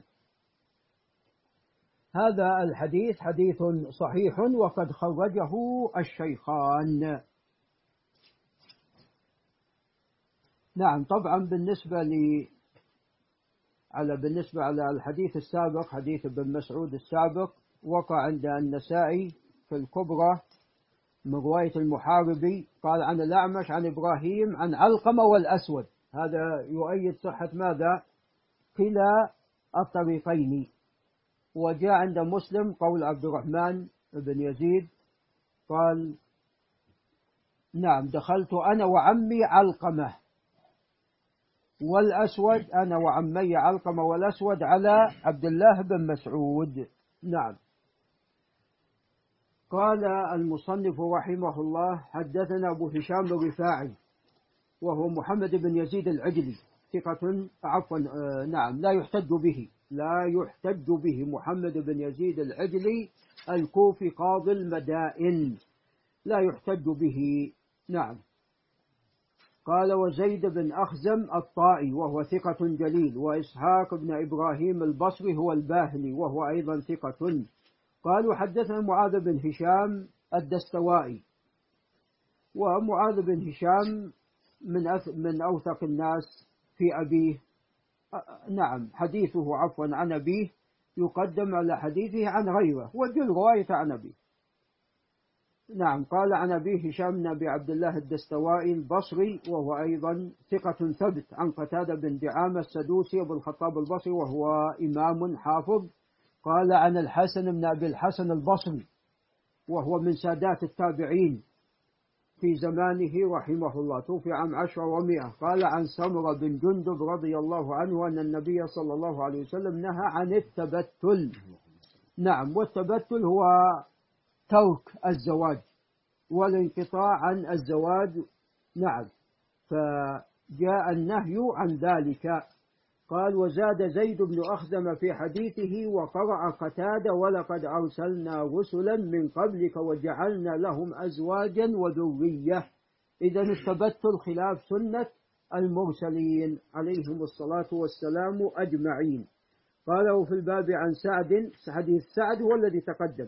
هذا الحديث حديث صحيح وقد خرجه الشيخان. نعم، طبعا بالنسبة لي على بالنسبة على الحديث السابق، حديث ابن مسعود السابق، وقع عند النسائي في الكبرى من رواية المحاربي قال عن الأعمش عن إبراهيم عن علقمة والأسود. هذا يؤيد صحة ماذا؟ كلا الطريقين. وجاء عند مسلم قول عبد الرحمن بن يزيد قال نعم دخلت أنا وعمي علقمة والأسود، أنا وعمي علقمة والأسود على عبد الله بن مسعود. نعم. قال المصنف رحمه الله حدثنا أبو هشام الرفاعي وهو محمد بن يزيد العجلي ثقة، عفوا آه نعم لا يحتج به لا يحتج به محمد بن يزيد العجلي الكوفي قاضي المدائن، لا يحتج به. نعم. قال وزيد بن أخزم الطائي وهو ثقة جليل، وإسحاق بن إبراهيم البصري هو الباهلي وهو أيضا ثقة. قالوا حدثنا معاذ بن هشام الدستوائي، ومعاذ بن هشام من من أوثق الناس في أبيه. نعم، حديثه عفوا عن أبيه يقدم على حديثه عن غيره، وجل رواية عن أبيه. نعم. قال عن أبيه هشام بن أبي عبد الله الدستوائي البصري وهو أيضا ثقة ثبت، عن قتادة بن دعامة السدوسي أبو الخطاب البصري وهو إمام حافظ. قال عن الحسن بن أبي الحسن البصري وهو من سادات التابعين في زمانه رحمه الله، توفي عام عشرة ومئة. قال عن سمرة بن جندب رضي الله عنه أن النبي صلى الله عليه وسلم نهى عن التبتل. نعم، والتبتل هو ترك الزواج والانقطاع عن الزواج. نعم، فجاء النهي عن ذلك. قال وزاد زيد بن أخزم في حديثه وقرأ قتادة ولقد أرسلنا رسلا من قبلك وجعلنا لهم أزواجا وذرية. إذا التبتل خلاف سنة المرسلين عليهم الصلاة والسلام أجمعين. قالوا في الباب عن سعد، حديث سعد هو الذي تقدم.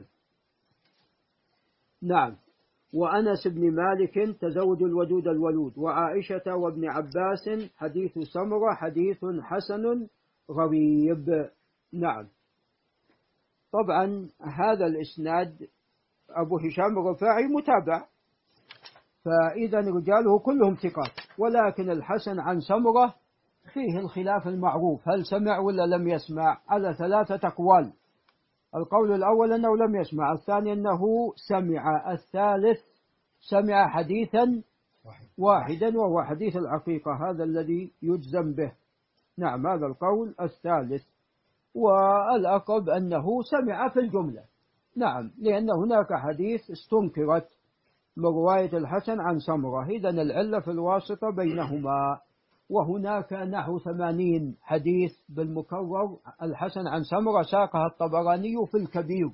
نعم. وأنس بن مالك تزوج الودود الولود، وعائشة وابن عباس حديث سمرة حديث حسن غريب. نعم. طبعا هذا الإسناد أبو هشام الرفاعي متابع، فإذا رجاله كلهم ثقات، ولكن الحسن عن سمرة فيه الخلاف المعروف، هل سمع ولا لم يسمع، على ثلاثة أقوال. القول الأول أنه لم يسمع، الثاني أنه سمع، الثالث سمع حديثا واحدا وهو حديث العقيقة، هذا الذي يجزم به. نعم، هذا القول الثالث. والأقرب أنه سمع في الجملة. نعم، لأن هناك حديث استنكرت من رواية الحسن عن سمرة، إذن العلة في الواسطة بينهما. وهناك نحو ثمانين حديث بالمكرر الحسن عن سمرة ساقها الطبراني في الكبير،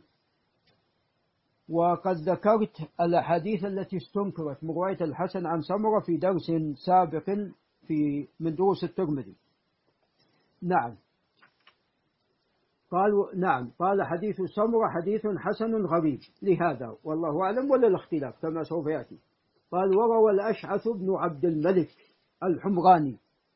وقد ذكرت الأحاديث التي استنكرت من رواية الحسن عن سمرة في درس سابق في من دروس الترمذي. نعم. قالوا نعم قال حديث سمرة حديث حسن غريب لهذا والله أعلم ولا الاختلاف كما سوف يأتي. قال وروى الأشعث بن عبد الملك الحمراني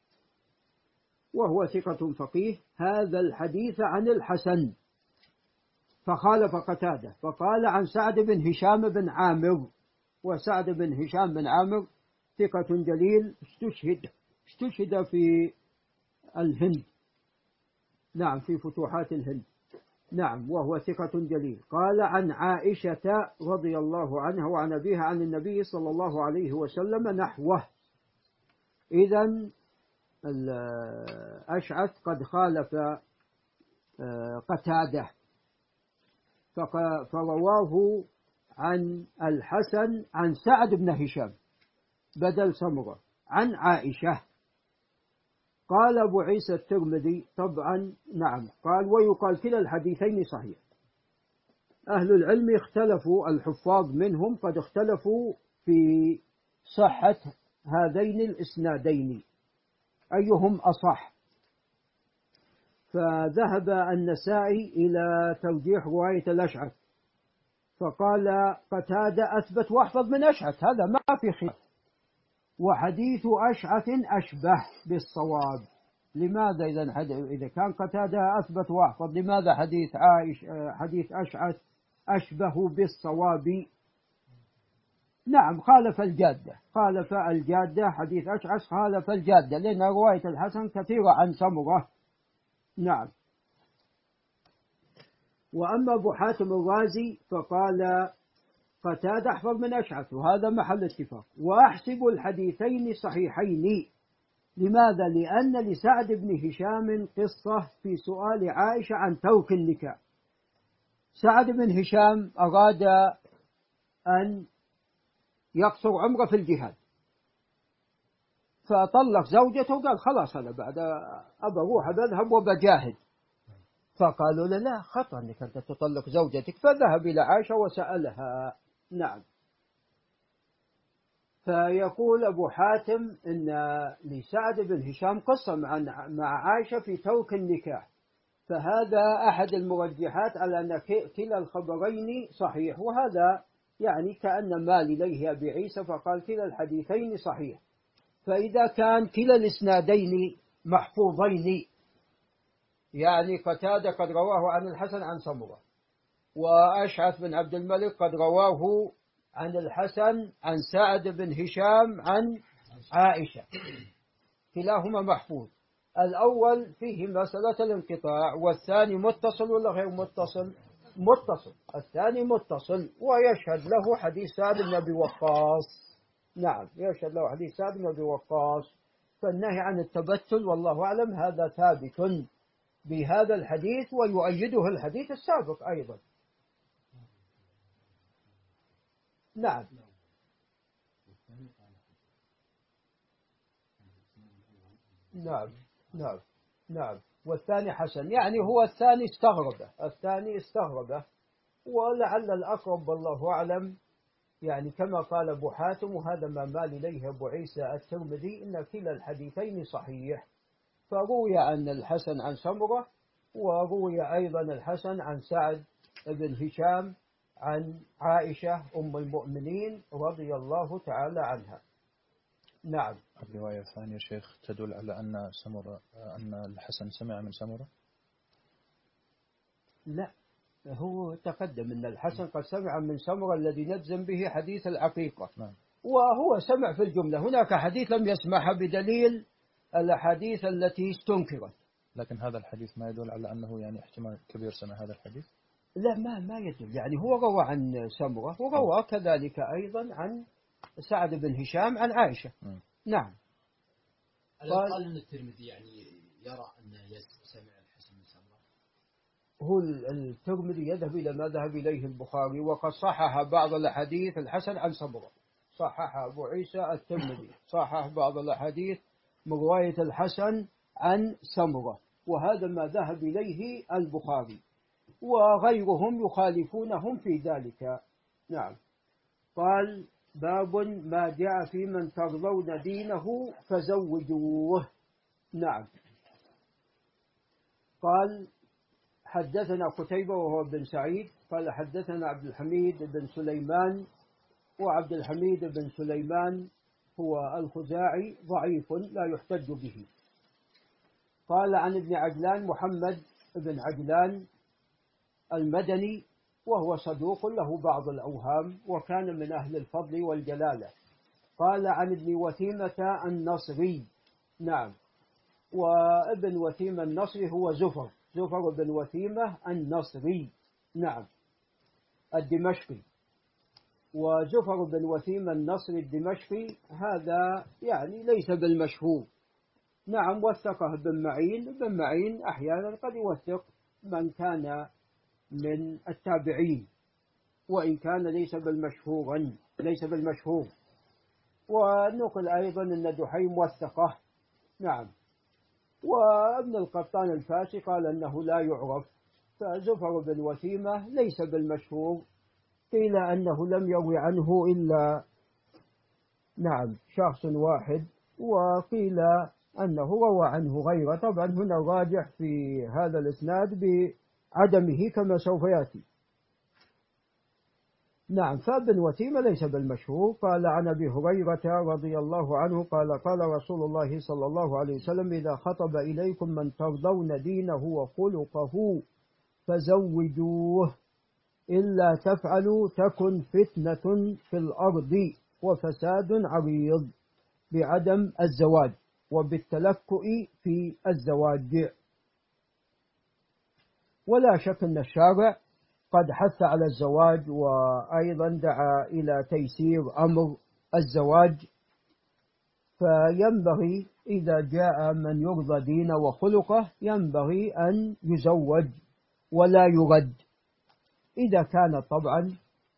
وهو ثقة فقيه هذا الحديث عن الحسن فخالف قتادة، فقال عن سعد بن هشام بن عامر، وسعد بن هشام بن عامر ثقة جليل استشهد استشهد في الهند. نعم، في فتوحات الهند. نعم، وهو ثقة جليل. قال عن عائشة رضي الله عنها وعن أبيها عن النبي صلى الله عليه وسلم نحوه. إذن الأشعث قد خالف قتادة، فرواه عن الحسن عن سعد بن هشام بدل سمرة عن عائشة. قال أبو عيسى الترمذي طبعا نعم قال ويقال كلا الحديثين صحيح. أهل العلم اختلفوا، الحفاظ منهم قد اختلفوا في صحة هذين الإسنادين، أيهم أصح. فذهب النسائي إلى ترجيح رواية الأشعث، فقال قتادة أثبت وأحفظ من أشعث، هذا ما في خلاف، وحديث أشعث أشبه بالصواب. لماذا إذا إذا كان قتادة أثبت وأحفظ، لماذا حديث عائش حديث أشعث أشبه بالصواب؟ نعم خالف الجادة، خالف الجادة، حديث أشعث خالف الجادة، لأن رواية الحسن كثيرة عن سمرة. نعم. وأما أبو حاتم الرازي فقال قتادة أحفظ من أشعث، وهذا محل اتفاق، وأحسب الحديثين صحيحين. لماذا؟ لأن لسعد بن هشام قصة في سؤال عائشة عن ترك النكاح. سعد بن هشام أراد أن يقصر عمره في الجهاد، فطلق زوجته وقال خلاص أنا بعد أبى أروح بذهب وبجاهد. فقالوا له لا، خطأ أنك أنت تطلق زوجتك، فذهب إلى عائشة وسألها. نعم. فيقول أبو حاتم إن لسعد بن هشام قصة مع عائشة في ترك النكاح، فهذا أحد المرجحات على أن كلا الخبرين صحيح، وهذا يعني كأن مال إليه أبي عيسى فقال كلا الحديثين صحيح. فإذا كان كلا الإسنادين محفوظين، يعني قتادة قد رواه عن الحسن عن سمرة، وأشعث بن عبد الملك قد رواه عن الحسن عن سعد بن هشام عن عائشة، كلاهما محفوظ. الأول فيه مسألة الانقطاع، والثاني متصل ولا غير متصل؟ متصل. الثاني متصل، ويشهد له حديث سعد بن أبي وقاص. نعم، يشهد له حديث سعد بن أبي وقاص. فالنهي عن التبتل والله أعلم هذا ثابت بهذا الحديث، ويؤيده الحديث السابق أيضا. نعم. نعم نعم نعم. والثاني حسن، يعني هو الثاني استغربه، الثاني استغربه، ولعل الأقرب والله أعلم يعني كما قال أبو حاتم، وهذا ما مال إليه أبو عيسى الترمذي، إن كلا الحديثين صحيح. فروي عن الحسن عن سمرة، وروي أيضا الحسن عن سعد بن هشام عن عائشة أم المؤمنين رضي الله تعالى عنها. نعم. الرواية الثانية شيخ تدل على أن سمرة أن الحسن سمع من سمرة؟ لا، هو تقدم أن الحسن قد سمع من سمرة الذي نجزم به حديث العقيقة. نعم. وهو سمع في الجملة، هناك حديث لم يسمعها بدليل الأحاديث التي استنكرت. لكن هذا الحديث ما يدل على أنه يعني احتمال كبير سمع هذا الحديث؟ لا، ما ما يدل، يعني هو روى عن سمرة، وروى كذلك أيضا عن سعد بن هشام عن عائشة. م. نعم. قال قال أن الترمذي يعني يرى أن سمع الحسن من سمرة. هو الترمذي يذهب إلى ما ذهب إليه البخاري، وقد صحح بعض الأحاديث الحسن عن سمرة، صحح أبو عيسى الترمذي، صحح بعض الأحاديث من رواية الحسن عن سمرة، وهذا ما ذهب إليه البخاري، وغيرهم يخالفونهم في ذلك. نعم. قال باب ما جاء في من ترضون دينه فزوجوه. نعم. قال حدثنا قتيبة وهو بن سعيد قال حدثنا عبد الحميد بن سليمان، وعبد الحميد بن سليمان هو الخزاعي ضعيف لا يحتج به. قال عن ابن عجلان محمد بن عجلان المدني، وهو صدوق له بعض الأوهام، وكان من أهل الفضل والجلالة. قال عن ابن وثيمة النصري. نعم. وابن وثيمة النصري هو زفر زفر بن وثيمة النصري. نعم. الدمشقي. وزفر بن وثيمة النصري الدمشقي هذا يعني ليس بالمشهور. نعم. وثقه ابن معين، ابن معين أحيانا قد يوثق من كان من التابعين، وإن كان ليس بالمشهور ليس بالمشهور. ونقل أيضا أن دحيم وثقه. نعم. وابن القطان الفاسي قال أنه لا يعرف. فزفر بن وثيمة ليس بالمشهور، قيل أنه لم يروي عنه إلا نعم شخص واحد، وقيل أنه روى عنه غيره. طبعا هنا الراجح في هذا الإسناد بعدمه كما سوف يأتي. نعم. فابن وتيمة ليس بالمشهور. قال عن أبي هريرة رضي الله عنه قال قال رسول الله صلى الله عليه وسلم إذا خطب إليكم من ترضون دينه وخلقه فزوجوه إلا تفعلوا تكن فتنة في الأرض وفساد عريض، بعدم الزواج وبالتلكؤ في الزواج. ولا شك أن الشارع قد حث على الزواج، وأيضا دعا إلى تيسير أمر الزواج، فينبغي إذا جاء من يرضى دينه وخلقه ينبغي أن يزوج ولا يرد، إذا كانت طبعا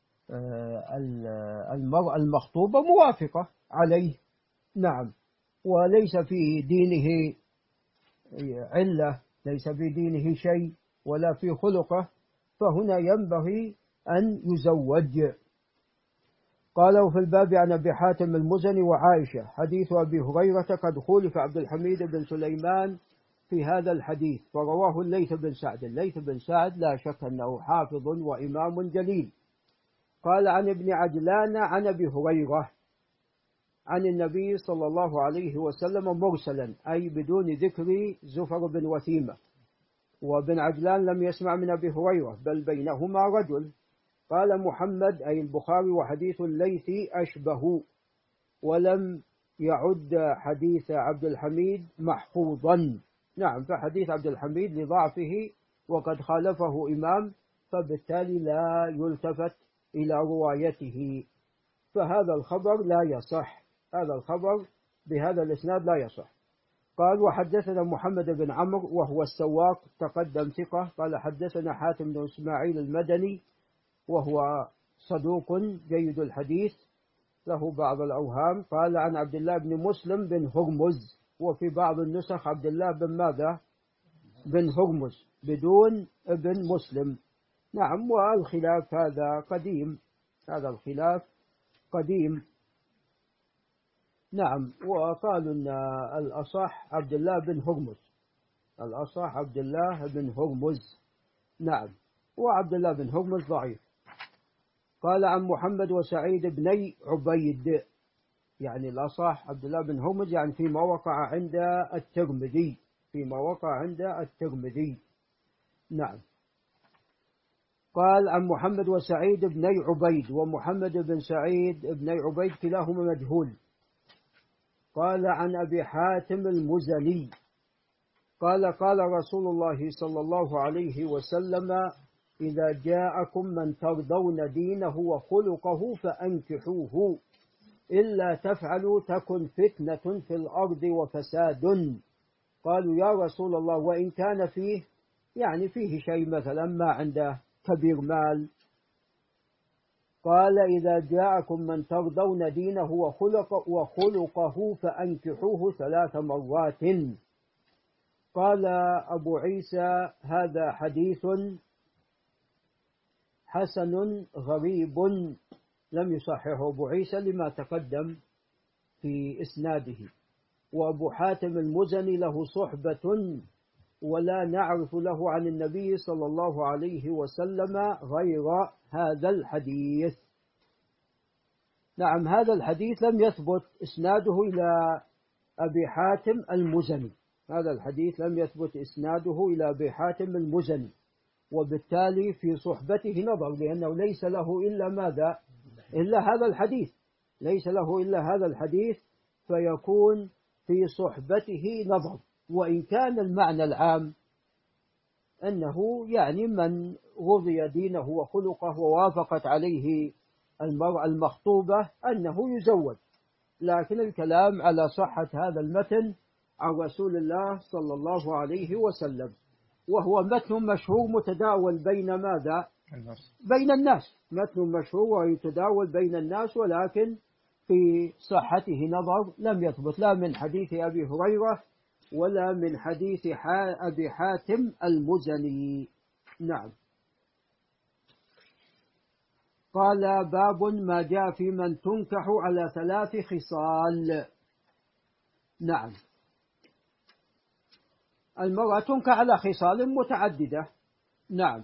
المرأة المخطوبة موافقة عليه. نعم. وليس في دينه علة، ليس في دينه شيء ولا في خلقه، فهنا ينبغي أن يزوج. قالوا في الباب عن أبي حاتم المزني وعائشة حديث أبي هريرة قد خولف عبد الحميد بن سليمان في هذا الحديث، فرواه الليث بن سعد. الليث بن سعد لا شك أنه حافظ وإمام جليل. قال عن ابن عجلان عن أبي هريرة عن النبي صلى الله عليه وسلم مرسلا، أي بدون ذكر زفر بن وثيمة. وابن عجلان لم يسمع من أبي هريرة بل بينهما رجل. قال محمد أي البخاري وحديث الليث أشبه، ولم يعد حديث عبد الحميد محفوظا. نعم. فحديث عبد الحميد لضعفه وقد خالفه إمام، فبالتالي لا يلتفت إلى روايته، فهذا الخبر لا يصح. هذا الخبر بهذا الإسناد لا يصح. قال وحدثنا محمد بن عمرو وهو السواق تقدم ثقة. قال حدثنا حاتم بن إسماعيل المدني وهو صدوق جيد الحديث له بعض الأوهام. قال عن عبد الله بن مسلم بن هرمز، وفي بعض النسخ عبد الله بن ماذا بن هرمز بدون ابن مسلم. نعم. والخلاف هذا قديم، هذا الخلاف قديم. نعم. وقالوا أن الأصح عبد الله بن هرمز، الأصح عبد الله بن هرمز. نعم. وعبد الله بن هرمز ضعيف. قال عن محمد وسعيد بني عبيد، يعني الأصح عبد الله بن هرمز، يعني فيما وقع عند الترمذي، فيما وقع عند الترمذي. نعم. قال عن محمد وسعيد بني عبيد، ومحمد بن سعيد بني عبيد كلاهما مجهول. قال عن أبي حاتم المزني قال قال رسول الله صلى الله عليه وسلم إذا جاءكم من ترضون دينه وخلقه فأنكحوه إلا تفعلوا تكن فتنة في الأرض وفساد. قالوا يا رسول الله وإن كان فيه، يعني فيه شيء مثلا ما عنده كبير مال. قال إذا جاءكم من ترضون دينه وخلق وخلقه فأنكحوه ثلاث مرات. قال أبو عيسى هذا حديث حسن غريب لم يصححه أبو عيسى لما تقدم في إسناده. وأبو حاتم المزني له صحبة ولا نعرف له عن النبي صلى الله عليه وسلم غير هذا الحديث. نعم. هذا الحديث لم يثبت إسناده إلى أبي حاتم المزني، هذا الحديث لم يثبت إسناده إلى أبي حاتم المزني، وبالتالي في صحبته نظر، لأنه ليس له إلا ماذا إلا هذا الحديث، ليس له إلا هذا الحديث، فيكون في صحبته نظر. وإن كان المعنى العام أنه يعني من رضي دينه وخلقه ووافقت عليه المرأة المخطوبة أنه يزوج، لكن الكلام على صحة هذا المتن عن رسول الله صلى الله عليه وسلم، وهو متن مشهور متداول بين ماذا الناس. بين الناس، متن مشهور ويتداول بين الناس، ولكن في صحته نظر، لم يثبت لا من حديث أبي هريرة ولا من حديث أبي حاتم المزني. نعم. قال باب ما جاء في من تنكح على ثلاث خصال. نعم. المرأة تنكح على خصال متعددة. نعم.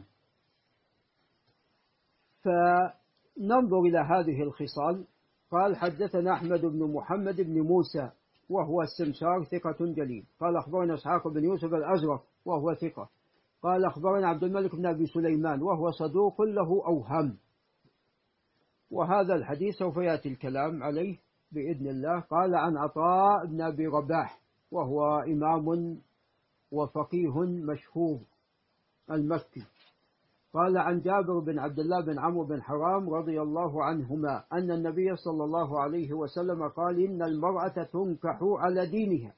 فننظر إلى هذه الخصال. قال حدثنا أحمد بن محمد بن موسى وهو السمسار ثقة جليل. قال أخبرنا إسحاق بن يوسف الأزرق وهو ثقة. قال أخبرنا عبد الملك بن أبي سليمان وهو صدوق له أوهام. وهذا الحديث سوف يأتي الكلام عليه بإذن الله. قال عن عطاء بن أبي رباح وهو إمام وفقيه مشهور المكي. قال عن جابر بن عبد الله بن عمرو بن حرام رضي الله عنهما أن النبي صلى الله عليه وسلم قال إن المرأة تنكح على دينها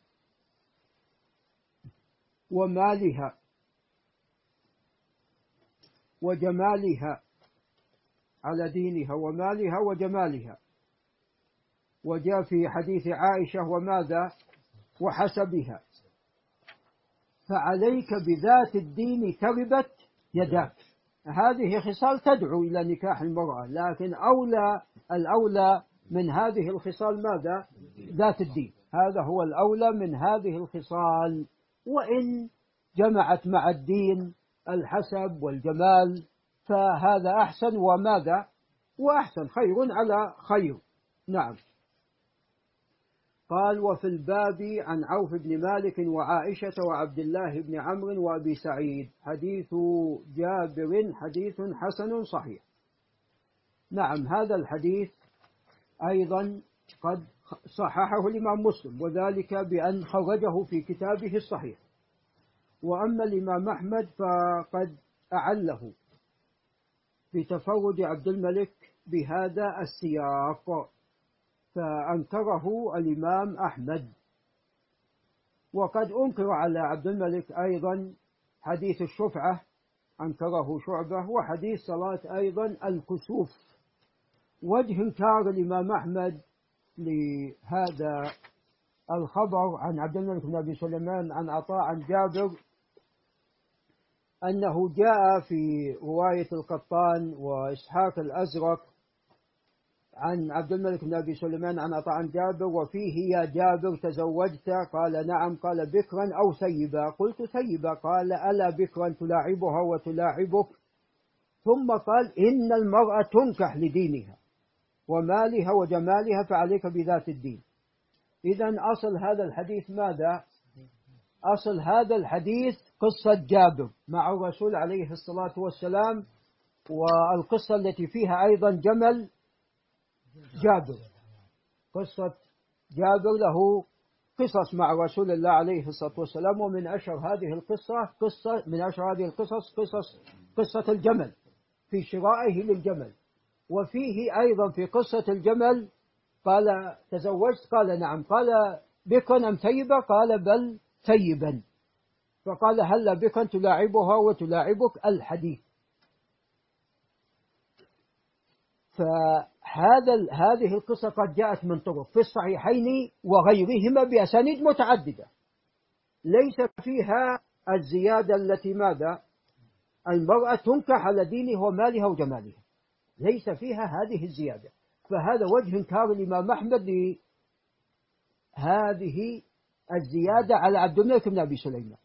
ومالها وجمالها، على دينها ومالها وجمالها. وجاء في حديث عائشة وماذا وحسبها. فعليك بذات الدين تربت يداك. هذه خصال تدعو إلى نكاح المرأة، لكن أولى الأولى من هذه الخصال ماذا؟ ذات الدين. هذا هو الأولى من هذه الخصال، وإن جمعت مع الدين الحسب والجمال فهذا أحسن وماذا وأحسن، خير على خير. نعم. قال وفي الباب عن عوف بن مالك وعائشة وعبد الله بن عمرو وأبي سعيد. حديث جابر حديث حسن صحيح. نعم. هذا الحديث أيضا قد صححه الإمام مسلم، وذلك بأن خرجه في كتابه الصحيح. وأما الإمام أحمد فقد أعله بتفرد عبد الملك بهذا السياق، فأنكره الإمام أحمد. وقد أنكر على عبد الملك أيضا حديث الشفعة، أنكره شعبة، وحديث صلاة أيضا الكسوف. وجه انكار الإمام أحمد لهذا الخبر عن عبد الملك بن أبي سليمان عن عطاء عن جابر أنه جاء في رواية القطان وإسحاق الأزرق عن عبد الملك بن أبي سليمان عن عطاء عن جابر وفيه يا جابر تزوجت؟ قال نعم. قال بكرا أو ثيبا؟ قلت ثيبا. قال ألا بكرا تلاعبها وتلاعبك؟ ثم قال إن المرأة تنكح لدينها ومالها وجمالها فعليك بذات الدين. إذن أصل هذا الحديث ماذا؟ أصل هذا الحديث قصة جابر مع الرسول عليه الصلاة والسلام، والقصة التي فيها أيضا جمل جابر. قصة جابر له قصص مع رسول الله عليه الصلاة والسلام، ومن أشهر هذه القصة قصة من أشهر هذه القصص قصص قصة الجمل في شرائه للجمل. وفيه أيضا في قصة الجمل قال تزوجت؟ قال نعم. قال بكرا أم ثيبا؟ قال بل ثيبا. فقال هلا بكرا تلاعبها وتلاعبك الحديث. فهذا هذه القصة قد جاءت من طرق في الصحيحين وغيرهما بأسانيد متعددة، ليس فيها الزيادة التي ماذا؟ المرأة تنكح على دينها ومالها وجمالها، ليس فيها هذه الزيادة. فهذا وجه انكار الإمام أحمد لهذه الزيادة على عبد الملك بن أبي سليمان.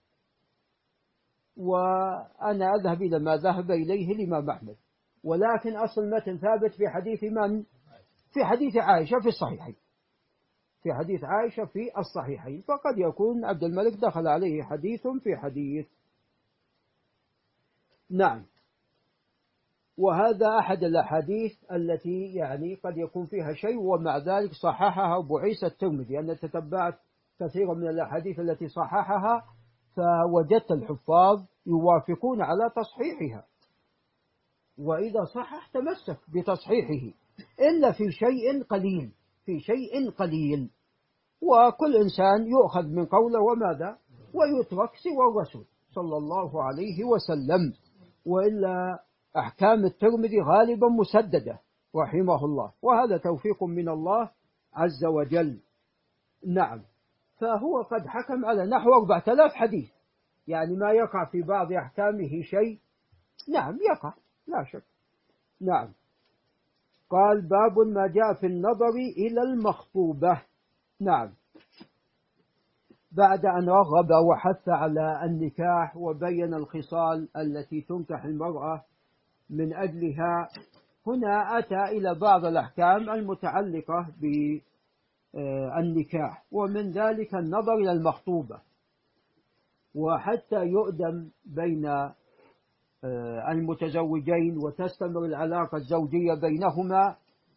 وأنا أذهب إلى ما ذهب إليه الإمام أحمد، ولكن أصل المتن ثابت في حديث من؟ في حديث عائشة في الصحيحين، في حديث عائشة في الصحيحين. فقد يكون عبد الملك دخل عليه حديث في حديث. نعم. وهذا أحد الأحاديث التي يعني قد يكون فيها شيء، ومع ذلك صححها أبو عيسى الترمذي. أنا تتبعت كثيرا من الأحاديث التي صححها فوجدت الحفاظ يوافقون على تصحيحها، وإذا صحح تمسك بتصحيحه إلا في شيء قليل، في شيء قليل. وكل إنسان يؤخذ من قوله وماذا ويترك سوى الرسول صلى الله عليه وسلم. وإلا أحكام الترمذي غالبا مسددة رحمه الله، وهذا توفيق من الله عز وجل. نعم. فهو قد حكم على نحو أربعة آلاف حديث، يعني ما يقع في بعض أحكامه شيء. نعم يقع لا شك. نعم. قال باب ما جاء في النظر إلى المخطوبة. نعم. بعد أن رغب وحث على النكاح وبين الخصال التي تنكح المرأة من أجلها، هنا أتى إلى بعض الأحكام المتعلقة بالنكاح، ومن ذلك النظر إلى المخطوبة، وحتى يؤدم بين المتزوجين وتستمر العلاقة الزوجية بينهما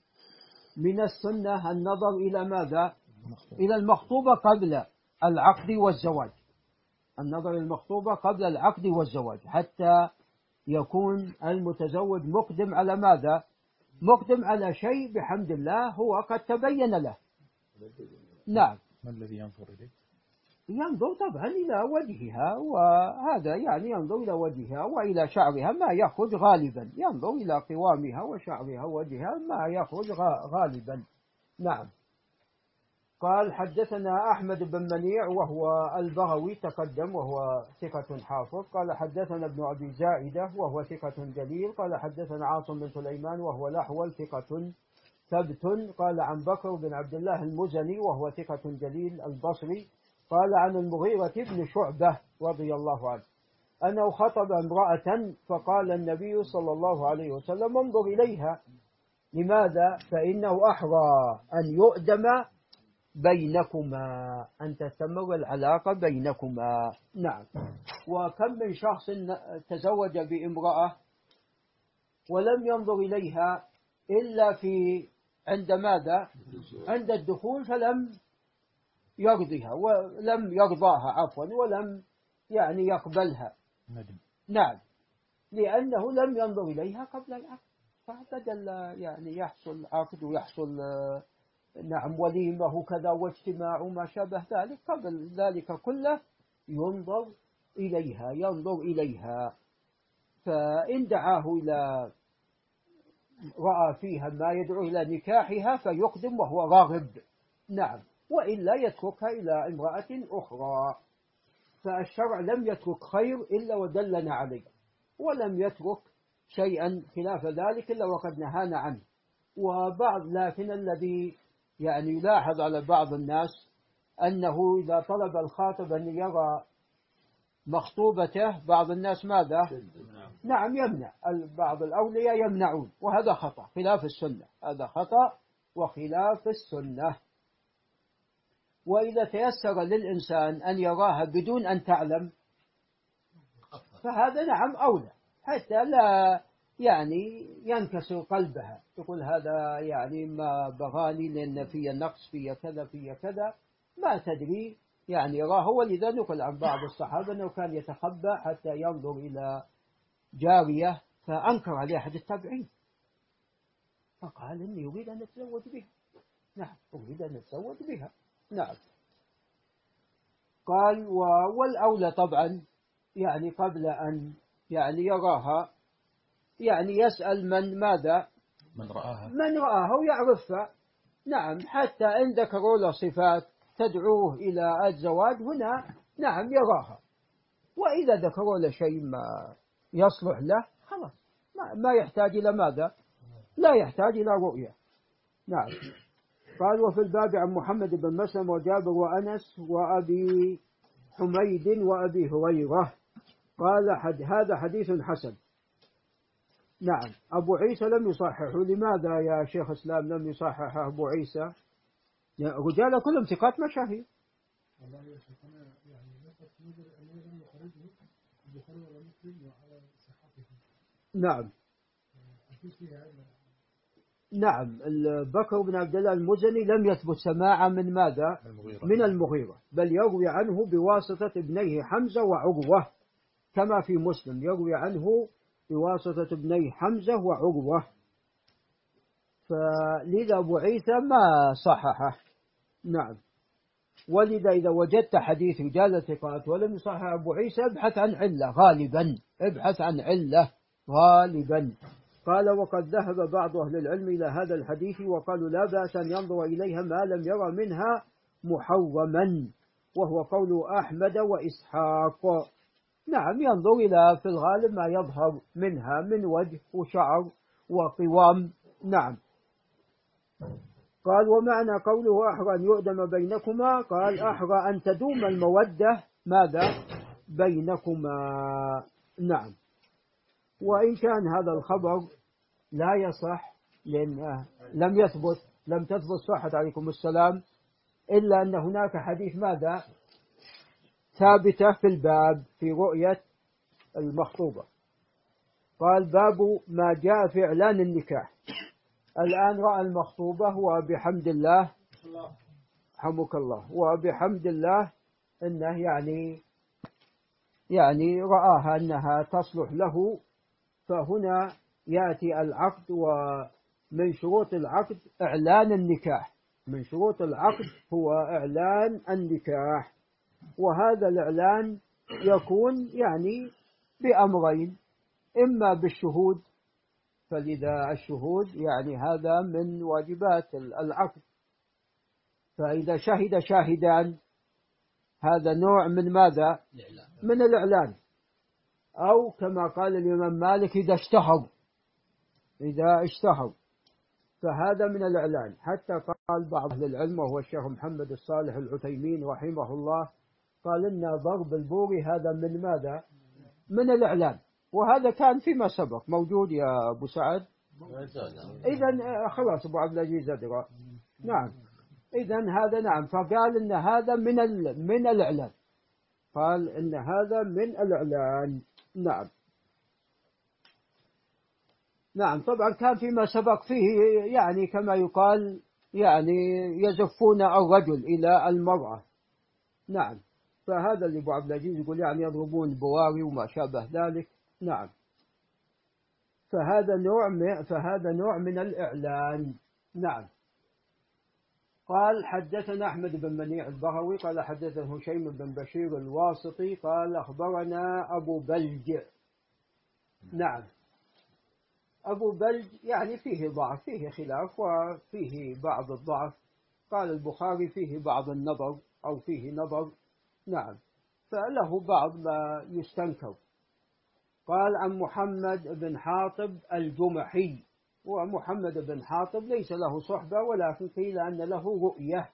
من السنة النظر إلى ماذا؟ إلى المخطوبة قبل العقد والزواج، النظر إلى المخطوبة قبل العقد والزواج، حتى يكون المتزوج مقدم على ماذا؟ مقدم على شيء بحمد الله هو قد تبين له. نعم. ما الذي ينظر إليه؟ ينظر طبعا إلى وجهها، وهذا يعني ينظر إلى وجهها وإلى شعرها ما يخرج غالبا، ينظر إلى قوامها وشعرها ووجهها ما يخرج غالبا. نعم. قال حدثنا أحمد بن منيع وهو البغوي تقدم وهو ثقة حافظ. قال حدثنا ابن أبي زائدة وهو ثقة جليل. قال حدثنا عاصم بن سليمان وهو الأحول ثقة ثبت. قال عن بكر بن عبد الله المزني وهو ثقة جليل البصري. قال عن المغيرة بن شعبة رضي الله عنه أنه خطب امرأة فقال النبي صلى الله عليه وسلم انظر إليها. لماذا؟ فإنه أحرى أن يؤدم بينكما، أن تستمر العلاقة بينكما. نعم. وكم من شخص تزوج بامرأة ولم ينظر إليها إلا في عند ماذا؟ عند الدخول، فلم يرضيها ولم يرضاها عفوا ولم يعني يقبلها. نعم، لأنه لم ينظر إليها قبل العقد، فبدل يعني يحصل عقد ويحصل نعم وليمة وكذا واجتماع وما شابه ذلك، قبل ذلك كله ينظر إليها ينظر إليها فإن دعاه إلى رأى فيها ما يدعو إلى نكاحها فيقدم وهو راغب. نعم. وإلا يتركها إلى امرأة أخرى. فالشرع لم يترك خير إلا ودلنا عليه، ولم يترك شيئا خلاف ذلك إلا وقد نهانا عنه. وبعض لكن الذي يعني يلاحظ على بعض الناس أنه إذا طلب الخاطب أن يرى مخطوبته بعض الناس ماذا؟ نعم يمنع، بعض الأولياء يمنعون، وهذا خطأ خلاف السنة، هذا خطأ وخلاف السنة. وإذا تيسر للإنسان أن يراها بدون أن تعلم فهذا نعم أولى، حتى لا يعني ينكسر قلبها، تقول هذا يعني ما بغاني لأن في نقص في كذا في كذا، ما تدري يعني يراه. ولذا نقل عن بعض الصحابة أنه كان يتخبى حتى ينظر إلى جارية فأنكر عليه أحد التابعين فقال إني أريد أن أتزوج بها. نعم أريد أن أتزوج بها. نعم. قال والأولى طبعا يعني قبل أن يعني يراها يعني يسأل من ماذا؟ من رآها من رآها ويعرفها. نعم. حتى إن ذكروا له صفات تدعوه إلى الزواج هنا نعم يراها، وإذا ذكروا له شيء ما يصلح له خلاص ما يحتاج إلى ماذا؟ لا يحتاج إلى رؤية. نعم. قال وفي الباب عن محمد بن مسلم وجابر وأنس وأبي حميد وأبي هريرة قال حد هذا حديث حسن. نعم. أبو عيسى لم يصححه. لماذا يا شيخ إسلام لم يصححه أبو عيسى؟ رجال كلهم ثقات مشاهير. نعم. نعم. بكر بن عبد الله المزني لم يثبت سماعا من ماذا؟ المغيرة. من المغيرة، بل يروي عنه بواسطة ابنيه حمزة وعروة كما في مسلم، يروي عنه بواسطة ابنيه حمزة وعروة، فلذا أبو عيسى ما صححه. نعم. ولذا إذا وجدت حديث رجال الثقات ولم يصحح أبو عيسى ابحث عن علة غالبا، ابحث عن علة غالبا. قال وقد ذهب بعض أهل العلم إلى هذا الحديث وقالوا لا بأس أن ينظر إليها ما لم يرى منها محرما، وهو قول أحمد وإسحاق. نعم. ينظر إلى في الغالب ما يظهر منها من وجه وشعر وقوام. نعم. قال ومعنى قوله أحرى أن يؤدم بينكما قال أحرى أن تدوم المودة ماذا بينكما. نعم. وإن كان هذا الخبر لا يصح لأن لم يثبت لم تثبت صحة عليكم السلام إلا أن هناك حديث ماذا ثابتة في الباب في رؤية المخطوبة. قال باب ما جاء في إعلان النكاح. الآن رأى المخطوبة وبحمد الله حمك الله وبحمد الله إنه يعني يعني رآها أنها تصلح له، فهنا يأتي العقد. ومن شروط العقد إعلان النكاح، من شروط العقد هو إعلان النكاح، وهذا الإعلان يكون يعني بأمرين: إما بالشهود، فلذا الشهود يعني هذا من واجبات العقد، فإذا شهد شاهدان هذا نوع من ماذا من الإعلان. أو كما قال الإمام مالك إذا اشتهر إذا اشتهر فهذا من الإعلان. حتى قال بعض أهل العلم وهو الشيخ محمد الصالح العثيمين رحمه الله قال إن ضرب البور هذا من ماذا من الإعلان، وهذا كان فيما سبق موجود يا أبو سعد. إذن خلاص أبو عبد العزيز أدرى. نعم. إذن هذا نعم. فقال إن هذا من من الإعلان، قال إن هذا من الإعلان. نعم. نعم. طبعا كان فيما سبق فيه يعني كما يقال يعني يزفون الرجل إلى المرأة. نعم. فهذا اللي أبو عبد العزيز يقول يعني يضربون البواري وما شابه ذلك. نعم. فهذا نوع من فهذا نوع من الإعلان. نعم. قال حدثنا أحمد بن منيع البغوي قال حدثنا هشيم بن بشير الواسطي قال أخبرنا أبو بلج. نعم. أبو بلج يعني فيه ضعف، فيه خلاف وفيه بعض الضعف. قال البخاري فيه بعض النظر أو فيه نظر. نعم. فله بعض ما يستنكر. قال عن محمد بن حاطب الجمحي، ومحمد بن حاطب ليس له صحبة ولكن قيل أن له رؤية.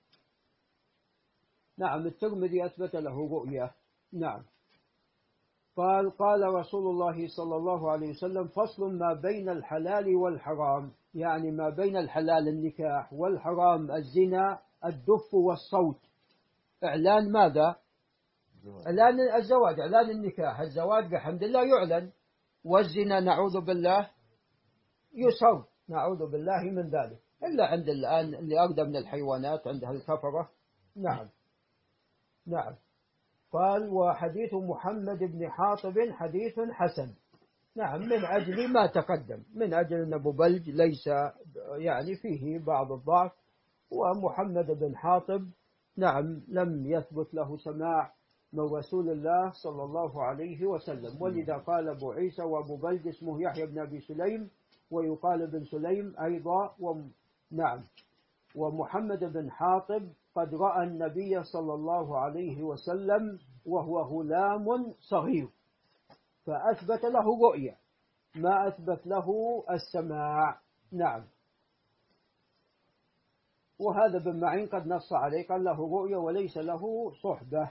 نعم. الترمذي أثبت له رؤية. نعم. قال قال رسول الله صلى الله عليه وسلم فصل ما بين الحلال والحرام، يعني ما بين الحلال النكاح والحرام الزنا الدف والصوت. إعلان ماذا؟ إعلان الزواج، إعلان النكاح. الزواج بحمد الله يعلن، والزنا نعوذ بالله يسر، نعوذ بالله من ذلك، إلا عند الآن اللي أقدم من الحيوانات عندها الكفرة. نعم. نعم. قال وحديث محمد بن حاطب حديث حسن. نعم. من أجل ما تقدم، من أجل أن أبو بلج ليس يعني فيه بعض الضعف، ومحمد بن حاطب نعم لم يثبت له سماع من رسول الله صلى الله عليه وسلم. ولذا قال أبو عيسى وأبو بلج اسمه يحيى بن أبي سليم ويقال ابن سليم أيضا. و... نعم. ومحمد بن حاطب قد رأى النبي صلى الله عليه وسلم وهو غلام صغير، فأثبت له رؤية ما أثبت له السماع. نعم. وهذا بن معين قد نص عليه قال له رؤية وليس له صحبة.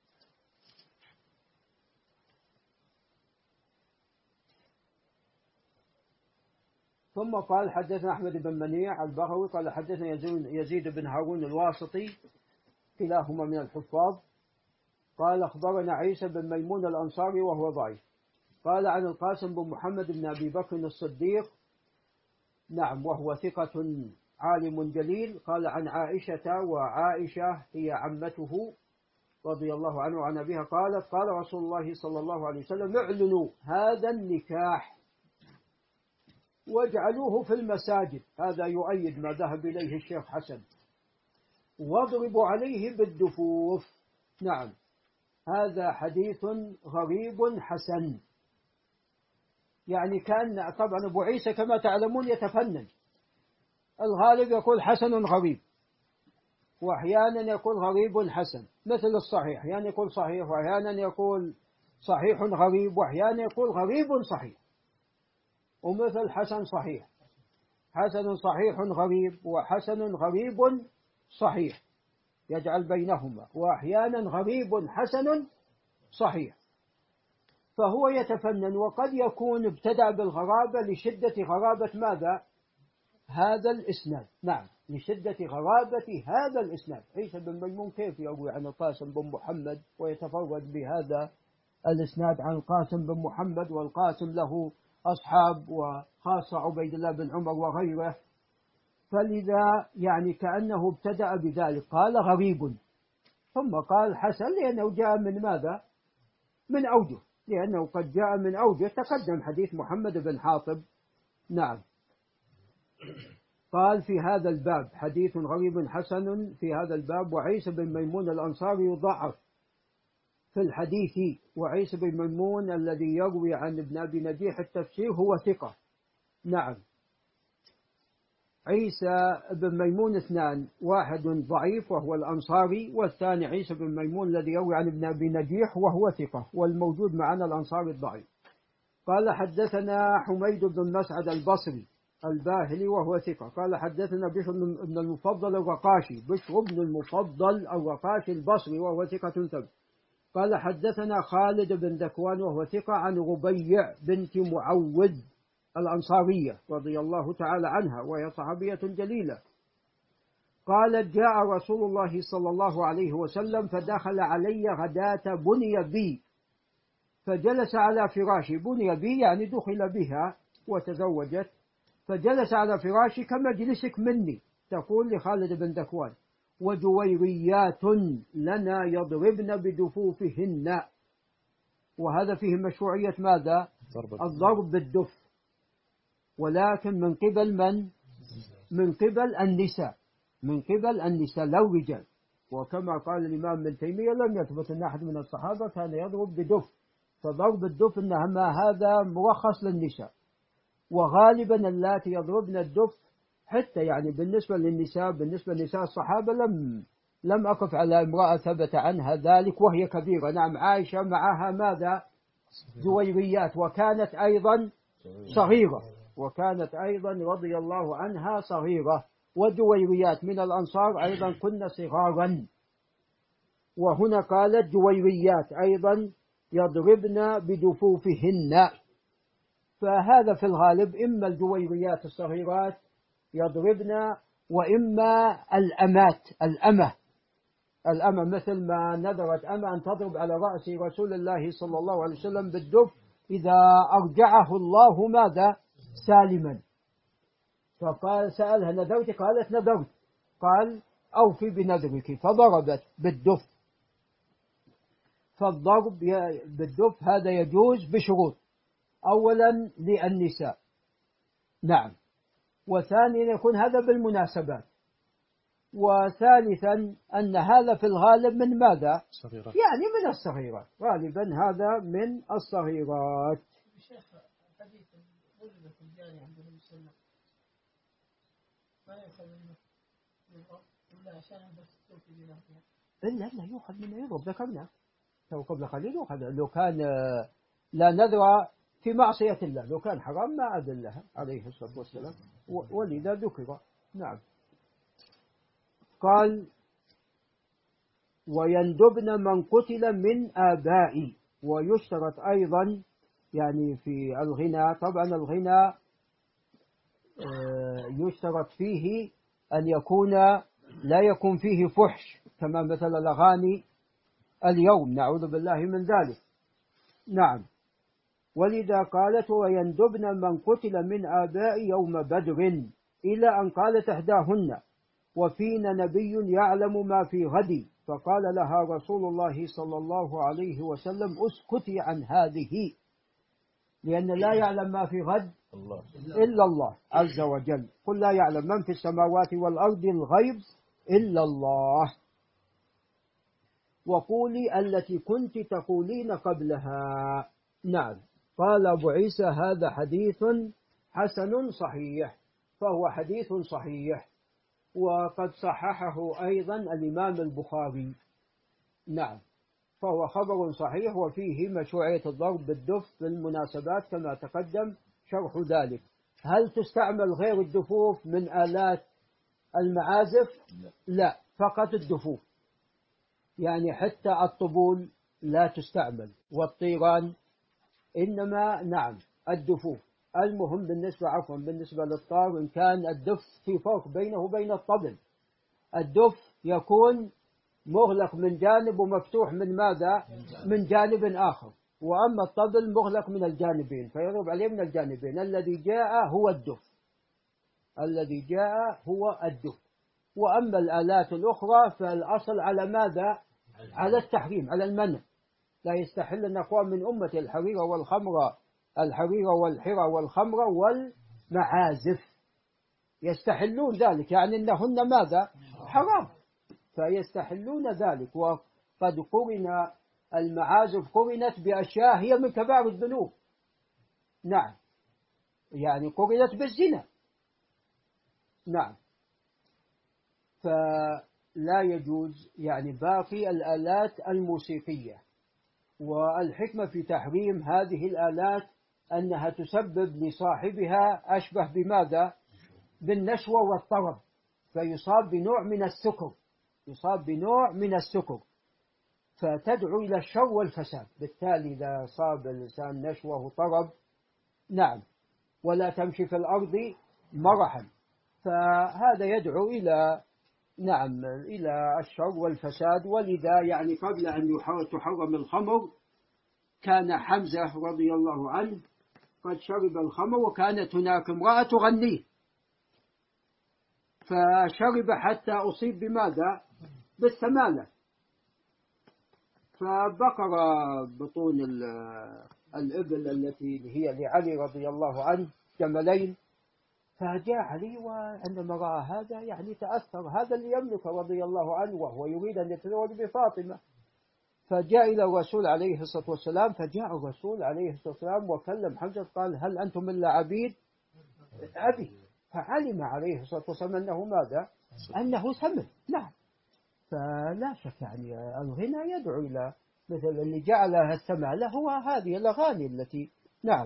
ثم قال حدثنا أحمد بن منيع البغوي قال حدثنا يزيد بن هارون الواسطي كلاهما من الحفاظ قال أخبرنا عيسى بن ميمون الأنصاري وهو ضعيف. قال عن القاسم بن محمد بن أبي بكر الصديق نعم وهو ثقة عالم جليل. قال عن عائشة، وعائشة هي عمته رضي الله عنه وعن أبيها قالت قال رسول الله صلى الله عليه وسلم اعلنوا هذا النكاح واجعلوه في المساجد، هذا يؤيد ما ذهب إليه الشيخ حسن، واضربوا عليه بالدفوف. نعم. هذا حديث غريب حسن. يعني كان طبعا أبو عيسى كما تعلمون يتفنن، الغالب يقول حسن غريب، وأحيانا يقول غريب حسن، مثل الصحيح أحيانا يقول صحيح، وأحيانا يقول صحيح غريب، وأحيانا يقول غريب صحيح، ومثل حسن صحيح. حسن صحيح غريب، وحسن غريب صحيح، يجعل بينهما، وأحيانا غريب حسن صحيح. فهو يتفنن، وقد يكون ابتدأ بالغرابة لشدة غرابة ماذا؟ هذا الإسناد. نعم، لشدة غرابة هذا الإسناد. عيسى بن ميمون كيف يروي عن القاسم بن محمد ويتفرد بهذا الإسناد عن القاسم بن محمد، والقاسم له أصحاب وخاصة عبيد الله بن عمر وغيره؟ فلذا يعني كأنه ابتدأ بذلك، قال غريب ثم قال حسن، لأنه جاء من ماذا؟ من أوجه، لأنه قد جاء من أوجه، تقدم حديث محمد بن حاطب. نعم. قال في هذا الباب حديث غريب حسن في هذا الباب، وعيسى بن ميمون الأنصاري يضعف في الحديث، وعيسى بن ميمون الذي يروي عن ابن أبي نجيح التفسير هو ثقة. نعم. عيسى بن ميمون اثنان، واحد ضعيف وهو الأنصاري، والثاني عيسى بن ميمون الذي يروي عن ابن أبي نجيح وهو ثقة، والموجود معنا الأنصاري الضعيف. قال حدثنا حميد بن مسعد البصري الباهلي وهو ثقة. قال حدثنا بشر بن المفضل الرقاشي، بشر بن المفضل الرقاشي البصري وهو ثقة ثبت. قال حدثنا خالد بن ذكوان وهو ثقة عن ربيع بنت معوذ الأنصارية رضي الله تعالى عنها، وهي صحابية جليلة. قالت جاء رسول الله صلى الله عليه وسلم فدخل علي غداة بني بي فجلس على فراشي. بني بي يعني دخل بها وتزوجت، فجلس على فراشي كمجلسك مني، تقول لخالد بن ذكوان، وجويريات لنا يضربن بدفوفهن. وهذا فيه مشروعية ماذا؟ الضرب بالدف، ولكن من قبل من؟ من قبل النساء، من قبل النساء لو رجال. وكما قال الإمام ابن تيمية لم يثبت أن أحد من الصحابة كان يضرب بدف، فضرب الدف إنما هذا مرخص للنساء، وغالبا اللاتي يضربن الدف حتى يعني بالنسبة للنساء، بالنسبة لنساء الصحابة لم لم أقف على امرأة ثبت عنها ذلك وهي كبيرة. نعم، عائشة معها ماذا؟ جويريات، وكانت أيضا صغيرة، وكانت أيضا رضي الله عنها صغيرة. وجويريات من الأنصار أيضا كن صغارا. وهنا قالت جويريات أيضا يضربن بدفوفهن، فهذا في الغالب إما الجويريات الصغيرات يضربن، وإما الأمات، الأمة الأمة مثل ما نذرت أمة أن تضرب على رأس رسول الله صلى الله عليه وسلم بالدف إذا أرجعه الله ماذا؟ سالما. فقال سألها نذرت؟ قالت نذرت. قال أوفي بنذرك، فضربت بالدف. فالضرب بالدف هذا يجوز بشروط: أولا للنساء، نعم، وثانيا يكون هذا بالمناسبات، وثالثا أن هذا في الغالب من ماذا؟ صغيرات. يعني من الصغيرات، غالبا هذا من الصغيرات. شيخ حديث ولد في الجاري عند النبي صلى الله عليه وسلم ما يؤخذ منه إلا عشان بس توفي بنفسها. إلا لا يؤخذ منه يضرب، ذكرنا تو قبل قليل يؤخذ. لو كان لا نذر في معصية الله، لو كان حرام ما أذن لها عليه الصلاة والسلام، ولذا ذكر. نعم. قال ويندبن من قتل من آبائي. ويشترط أيضا يعني في الغنى، طبعا الغنى يشترط فيه أن يكون لا يكون فيه فحش، كما مثل الأغاني اليوم، نعوذ بالله من ذلك. نعم. ولذا قالت ويندبن من قتل من آبائي يوم بدر، إلى أن قالت إحداهن وفينا نبي يعلم ما في غد، فقال لها رسول الله صلى الله عليه وسلم اسكتي عن هذه، لأن لا يعلم ما في غد الله. إلا الله عز وجل. قل لا يعلم من في السماوات والأرض الغيب إلا الله. وقولي التي كنت تقولين قبلها. نعم. قال أبو عيسى هذا حديث حسن صحيح، فهو حديث صحيح، وقد صححه أيضا الإمام البخاري. نعم، فهو خبر صحيح، وفيه مشروعية الضرب بالدف بالمناسبات كما تقدم شرح ذلك. هل تستعمل غير الدفوف من آلات المعازف؟ لا، فقط الدفوف. يعني حتى الطبول لا تستعمل والطيران، إنما نعم الدفوف. المهم بالنسبة عفوا بالنسبة للطار، إن كان الدف في فرق بينه وبين الطبل. الدف يكون مغلق من جانب ومفتوح من ماذا؟ من جانب آخر. وأما الطبل مغلق من الجانبين فيضرب عليه من الجانبين. الذي جاء هو الدف، الذي جاء هو الدف. وأما الآلات الأخرى فالأصل على ماذا؟ على التحريم، على المنع. لا يستحل أقوام من أمة الحرير والخمر، الحرير والحرى والخمر والمعازف، يستحلون ذلك، يعني أنهن ماذا؟ حرام، فيستحلون ذلك. وقد قرن المعازف قرنت بأشياء هي من كبار الذنوب. نعم، يعني قرنت بالزنا. نعم، فلا يجوز يعني باقي الآلات الموسيقية. والحكمة في تحريم هذه الآلات أنها تسبب لصاحبها أشبه بماذا؟ بالنشوة والطرب، فيصاب بنوع من السكر، يصاب بنوع من السكر فتدعو إلى الشر والفساد. بالتالي إذا صاب الإنسان نشوة وطرب نعم ولا تمشي في الأرض مرحا، فهذا يدعو إلى نعم إلى الشر والفساد. ولذا يعني قبل أن تحرم الخمر كان حمزة رضي الله عنه قد شرب الخمر، وكانت هناك امرأة تغنيه فشرب حتى أصيب بماذا؟ بالسمالة، فبقر بطون الإبل التي هي لعلي رضي الله عنه جملين، فجاء علي وعندما رأى هذا يعني تأثر، هذا اللي يملك رضي الله عنه وهو يريد أن يتزوج بفاطمة. فجاء إلى الرسول عليه الصلاة والسلام، فجاء الرسول عليه الصلاة والسلام وكلم حمزة قال هل أنتم إلا عبيد أبي؟ فعلم عليه الصلاة والسلام أنه ماذا؟ أنه سمع. نعم، فلا شك يعني الغنى يدعو إلى مثل اللي جعلها السمع له هو هذه الأغاني التي نعم.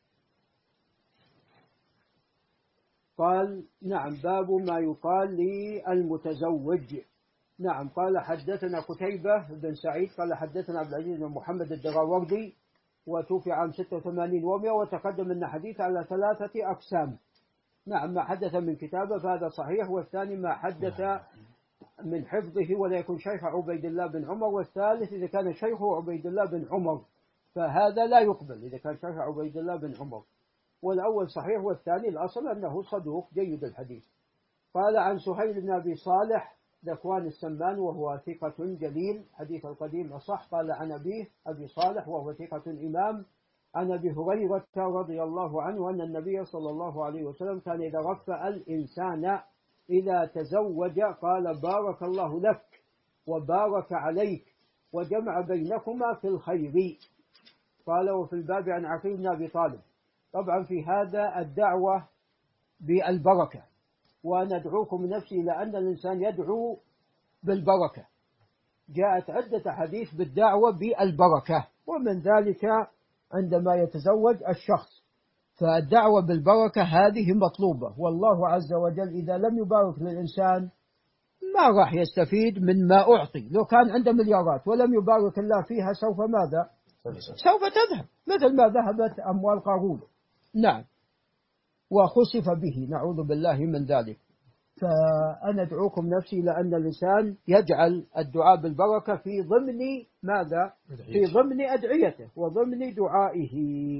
قال نعم باب ما يقال للمتزوج. نعم قال حدثنا قتيبة بن سعيد قال حدثنا عبد العزيز بن محمد الدراوردي وتوفي عام ستة وثمانين ومئة، وتقدم أن حديث على ثلاثة أقسام. نعم ما حدث من كتابه فهذا صحيح، والثاني ما حدث من حفظه ولا يكون شيخ عبيد الله بن عمر، والثالث إذا كان شيخه عبيد الله بن عمر فهذا لا يقبل إذا كان شيخ عبيد الله بن عمر. والأول صحيح والثاني الأصل أنه صدوق جيد الحديث. قال عن سهيل بن أبي صالح ذكوان السمان وهو ثقة جليل، حديث القديم أصح. قال عن أبيه أبي صالح وهو ثقة إمام عن أبي هريرة رضي الله عنه أن النبي صلى الله عليه وسلم كان إذا رفع الإنسان إذا تزوج قال بارك الله لك وبارك عليك وجمع بينكما في الخير. قال وفي الباب عن عقيل بن أبي طالب. طبعا في هذا الدعوة بالبركة، وندعوكم نفسي لأن الإنسان يدعو بالبركة. جاءت عدة حديث بالدعوة بالبركة، ومن ذلك عندما يتزوج الشخص فالدعوة بالبركة هذه مطلوبة. والله عز وجل إذا لم يبارك للإنسان ما راح يستفيد من ما أعطي. لو كان عنده مليارات ولم يبارك الله فيها سوف ماذا؟ سوف تذهب مثل ما ذهبت أموال قارون. نعم، وخسف به نعوذ بالله من ذلك. فأنا أدعوكم نفسي لأن الإنسان يجعل الدعاء بالبركة في ضمن ماذا؟ في ضمن أدعيته وضمن دعائه.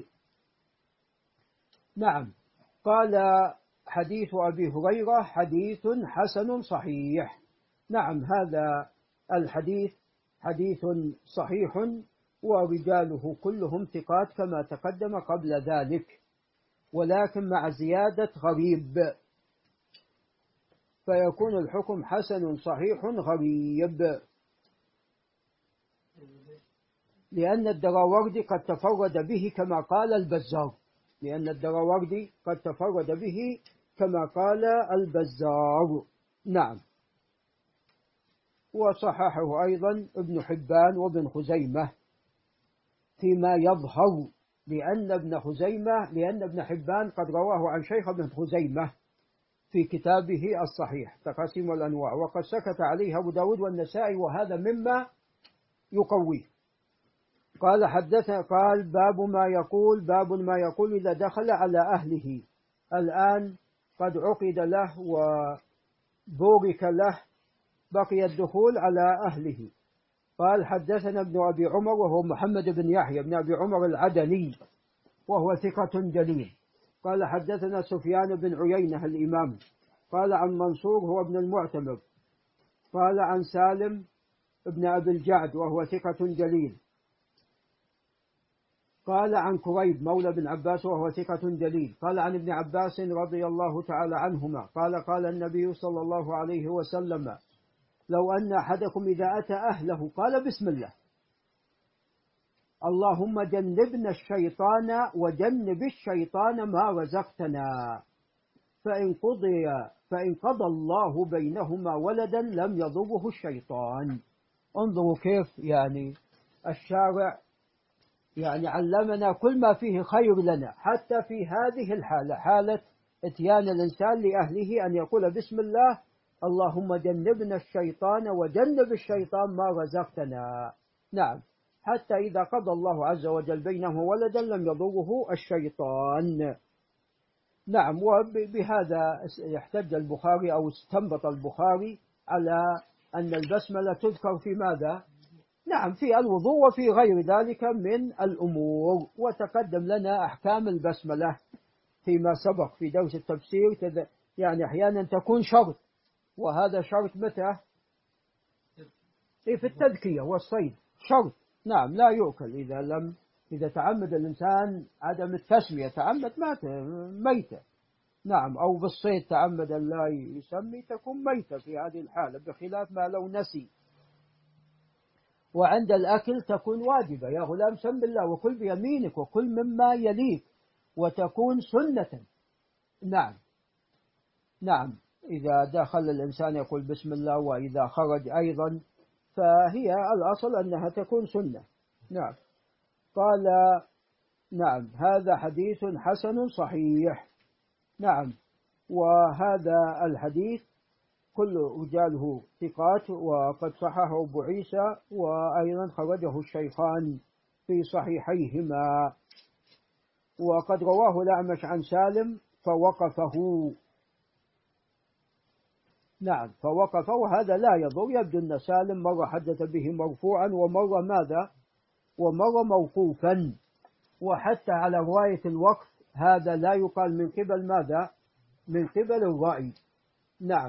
نعم قال حديث أبي هريرة حديث حسن صحيح. نعم هذا الحديث حديث صحيح ورجاله كلهم ثقات كما تقدم قبل ذلك، ولكن مع زيادة غريب، فيكون الحكم حسن صحيح غريب، لأن الدراوردي قد تفرد به كما قال البزار لأن الدراوردي قد تفرد به كما قال البزار. نعم، وصححه أيضا ابن حبان وابن خزيمة فيما يظهر لأن ابن خزيمة لأن ابن حبان قد رواه عن شيخ ابن خزيمة في كتابه الصحيح تقاسيم الأنواع، وقد سكت عليه أبو داود والنسائي، وهذا مما يقويه. قال حدثنا قال باب ما يقول باب ما يقول إذا دخل على أهله. الآن قد عقد له وبورك له، بقي الدخول على أهله. قال حدثنا ابن أبي عمر وهو محمد بن يحيى بن أبي عمر العدني وهو ثقة جليل. قال حدثنا سفيان بن عيينة الإمام قال عن منصور هو ابن المعتمر قال عن سالم ابن أبي الجعد وهو ثقة جليل قال عن كريب مولى بن عباس وهو ثقة جليل قال عن ابن عباس رضي الله تعالى عنهما قال قال النبي صلى الله عليه وسلم لو أن أحدكم إذا أتى أهله قال بسم الله اللهم جنبنا الشيطان وجنب الشيطان ما رزقتنا، فإن قضي فإن قضى الله بينهما ولدا لم يضره الشيطان. انظروا كيف يعني الشارع يعني علمنا كل ما فيه خير لنا، حتى في هذه الحالة، حالة اتيان الإنسان لأهله أن يقول بسم الله اللهم جنبنا الشيطان وجنب الشيطان ما رزقتنا. نعم، حتى إذا قضى الله عز وجل بينه ولدا لم يضره الشيطان. نعم، وبهذا يحتج البخاري أو استنبط البخاري على أن البسملة تذكر في ماذا؟ نعم، في الوضوء وفي غير ذلك من الأمور. وتقدم لنا أحكام البسملة فيما سبق في درس التفسير، يعني أحيانا تكون شرط، وهذا شرط متى؟ في التذكية والصيد شرط. نعم، لا يؤكل إذا لم إذا تعمد الإنسان عدم التسمية، تعمد مات ميتة. نعم، أو بالصيد تعمد أن لا يسمي تكون ميتة في هذه الحالة، بخلاف ما لو نسي. وعند الأكل تكون واجبة، يا غلام سم الله وكل بيمينك وكل مما يليك، وتكون سنة. نعم نعم إذا دخل الإنسان يقول بسم الله، وإذا خرج أيضا فهي الأصل أنها تكون سنة. نعم. قال نعم هذا حديث حسن صحيح. نعم، وهذا الحديث كل رجاله ثقات، وقد صححه أبو عيسى، وأيضا خرجه الشيخان في صحيحيهما. وقد رواه الأعمش عن سالم فوقفه. نعم، فوقفه، هذا لا يضر، يبدو أن سالم مرة حدث به مرفوعا ومرة ماذا؟ ومرة موقوفا. وحتى على رواية الوقف هذا لا يقال من قبل ماذا؟ من قبل الرأي. نعم.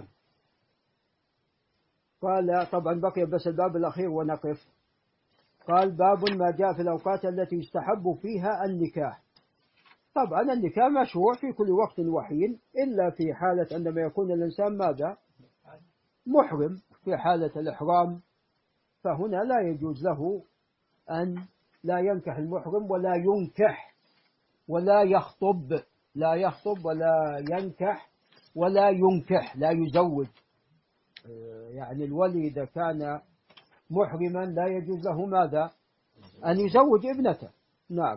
قال طبعا بقي بس الباب الأخير ونقف. قال باب ما جاء في الأوقات التي يستحب فيها النكاح. طبعا النكاح مشروع في كل وقت وحين، إلا في حالة عندما يكون الإنسان ماذا؟ محرم، في حالة الإحرام، فهنا لا يجوز له أن لا ينكح المحرم ولا ينكح ولا يخطب، لا يخطب ولا ينكح ولا ينكح، لا يزوج. يعني الولي إذا كان محرما لا يجوز له ماذا؟ أن يزوج ابنته. نعم.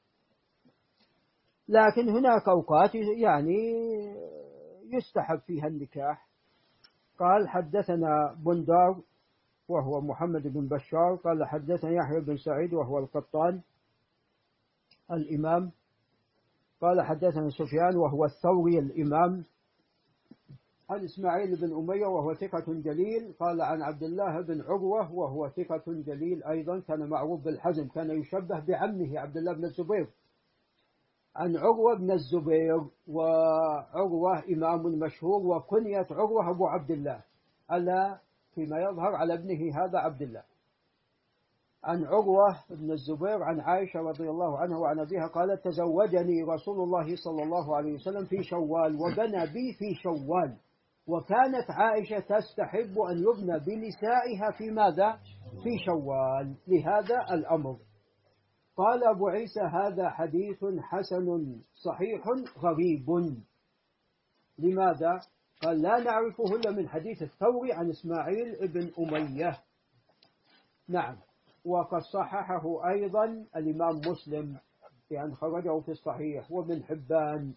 لكن هناك أوقات يعني يستحب فيها النكاح. قال حدثنا بندار وهو محمد بن بشار قال حدثنا يحيى بن سعيد وهو القطان الإمام قال حدثنا سفيان وهو الثوري الإمام عن إسماعيل بن أمية وهو ثقة جليل قال عن عبد الله بن عروة وهو ثقة جليل أيضا، كان معروف بالحزم، كان يشبه بعمه عبد الله بن الزبير. عن عروة بن الزبير، وعروة إمام مشهور، وكنية عروة أبو عبد الله، ألا فيما يظهر على ابنه هذا عبد الله. عن عروة بن الزبير عن عائشة رضي الله عنها وعن أبيها قالت تزوجني رسول الله صلى الله عليه وسلم في شوال وبنى بي في شوال، وكانت عائشة تستحب أن يبنى بنسائها في ماذا؟ في شوال، لهذا الأمر. قال أبو عيسى هذا حديث حسن صحيح غريب. لماذا؟ قال لا نعرفه إلا من حديث الثوري عن إسماعيل بن أمية. نعم، وقد صححه أيضا الإمام مسلم يعني خرجه في الصحيح وابن حبان.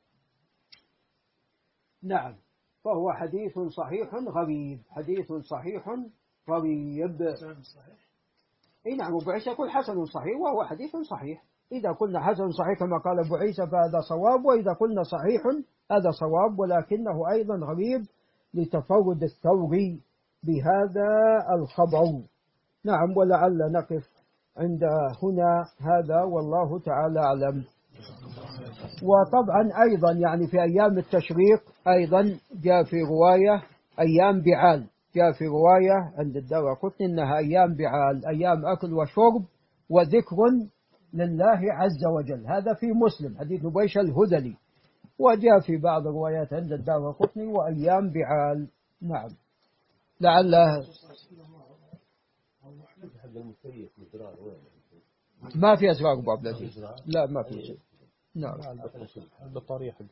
نعم، فهو حديث صحيح غريب، حديث صحيح غريب. اي نعم، أبو عيسى يقول حسن صحيح وهو حديث صحيح. إذا قلنا حسن صحيح كما قال أبو عيسى فهذا صواب، وإذا قلنا صحيح هذا صواب، ولكنه أيضا غريب لتفرد الثوري بهذا الخبر. نعم، ولعل نقف عند هنا هذا والله تعالى أعلم. وطبعا أيضا يعني في أيام التشريق أيضا جاء في رواية أيام بعال، جاء في رواية عند الدارقطني إنها أيام بعال، أيام أكل وشرب وذكر لله عز وجل. هذا في مسلم حديث نبيش الهذلي، وجاء في بعض الروايات عند الدارقطني وأيام بعال. نعم، لعله ما في أسرار أبو عبد العزيز، لا ما في شيء. نعم، البطارية حق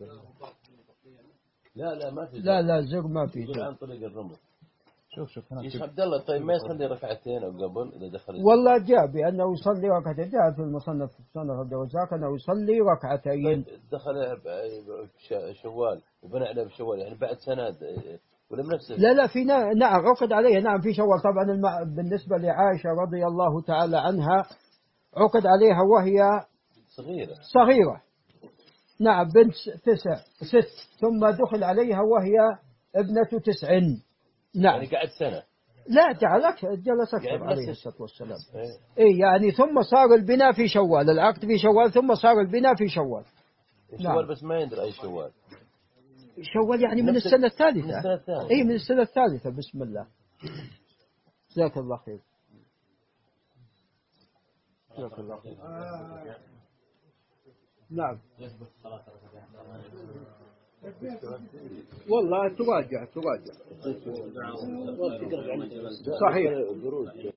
لا لا ما في لا لا زر ما في يقول زر. عن طريق الرمز. شوف شوف هنا. شيخ عبد الله طيب ما يصلي ركعتين أو قبل إذا دخل؟ والله جاء بأنه يصلي ركعتين، جاء في المصنف سنة عبد الرزاق أنه يصلي ركعتين. طيب دخل شوال وبنى عليه بشوال يعني بعد سنة ولا بنفسه؟ لا لا في نا... نعم عقد عليه، نعم في شوال. طبعا الم... بالنسبة لعائشة رضي الله تعالى عنها عقد عليها وهي صغيرة صغيرة، نعم بنت تسع ست، ثم دخل عليها وهي ابنة تسع. نعم يعني قعد سنة. لا جعلك جلس أكثر يعني عليه الصلاة والسلام. إيه. إيه يعني ثم صار البناء في شوال، العقد في شوال ثم صار البناء في شوال. شوال نعم. بس ما يندر أي شوال. شوال يعني من السنة الثالثة. من السنة الثالثة. إيه من السنة الثالثة. بسم الله، جزاك الله خير. جزاك الله خير. نعم والله تراجع تراجع صحيح.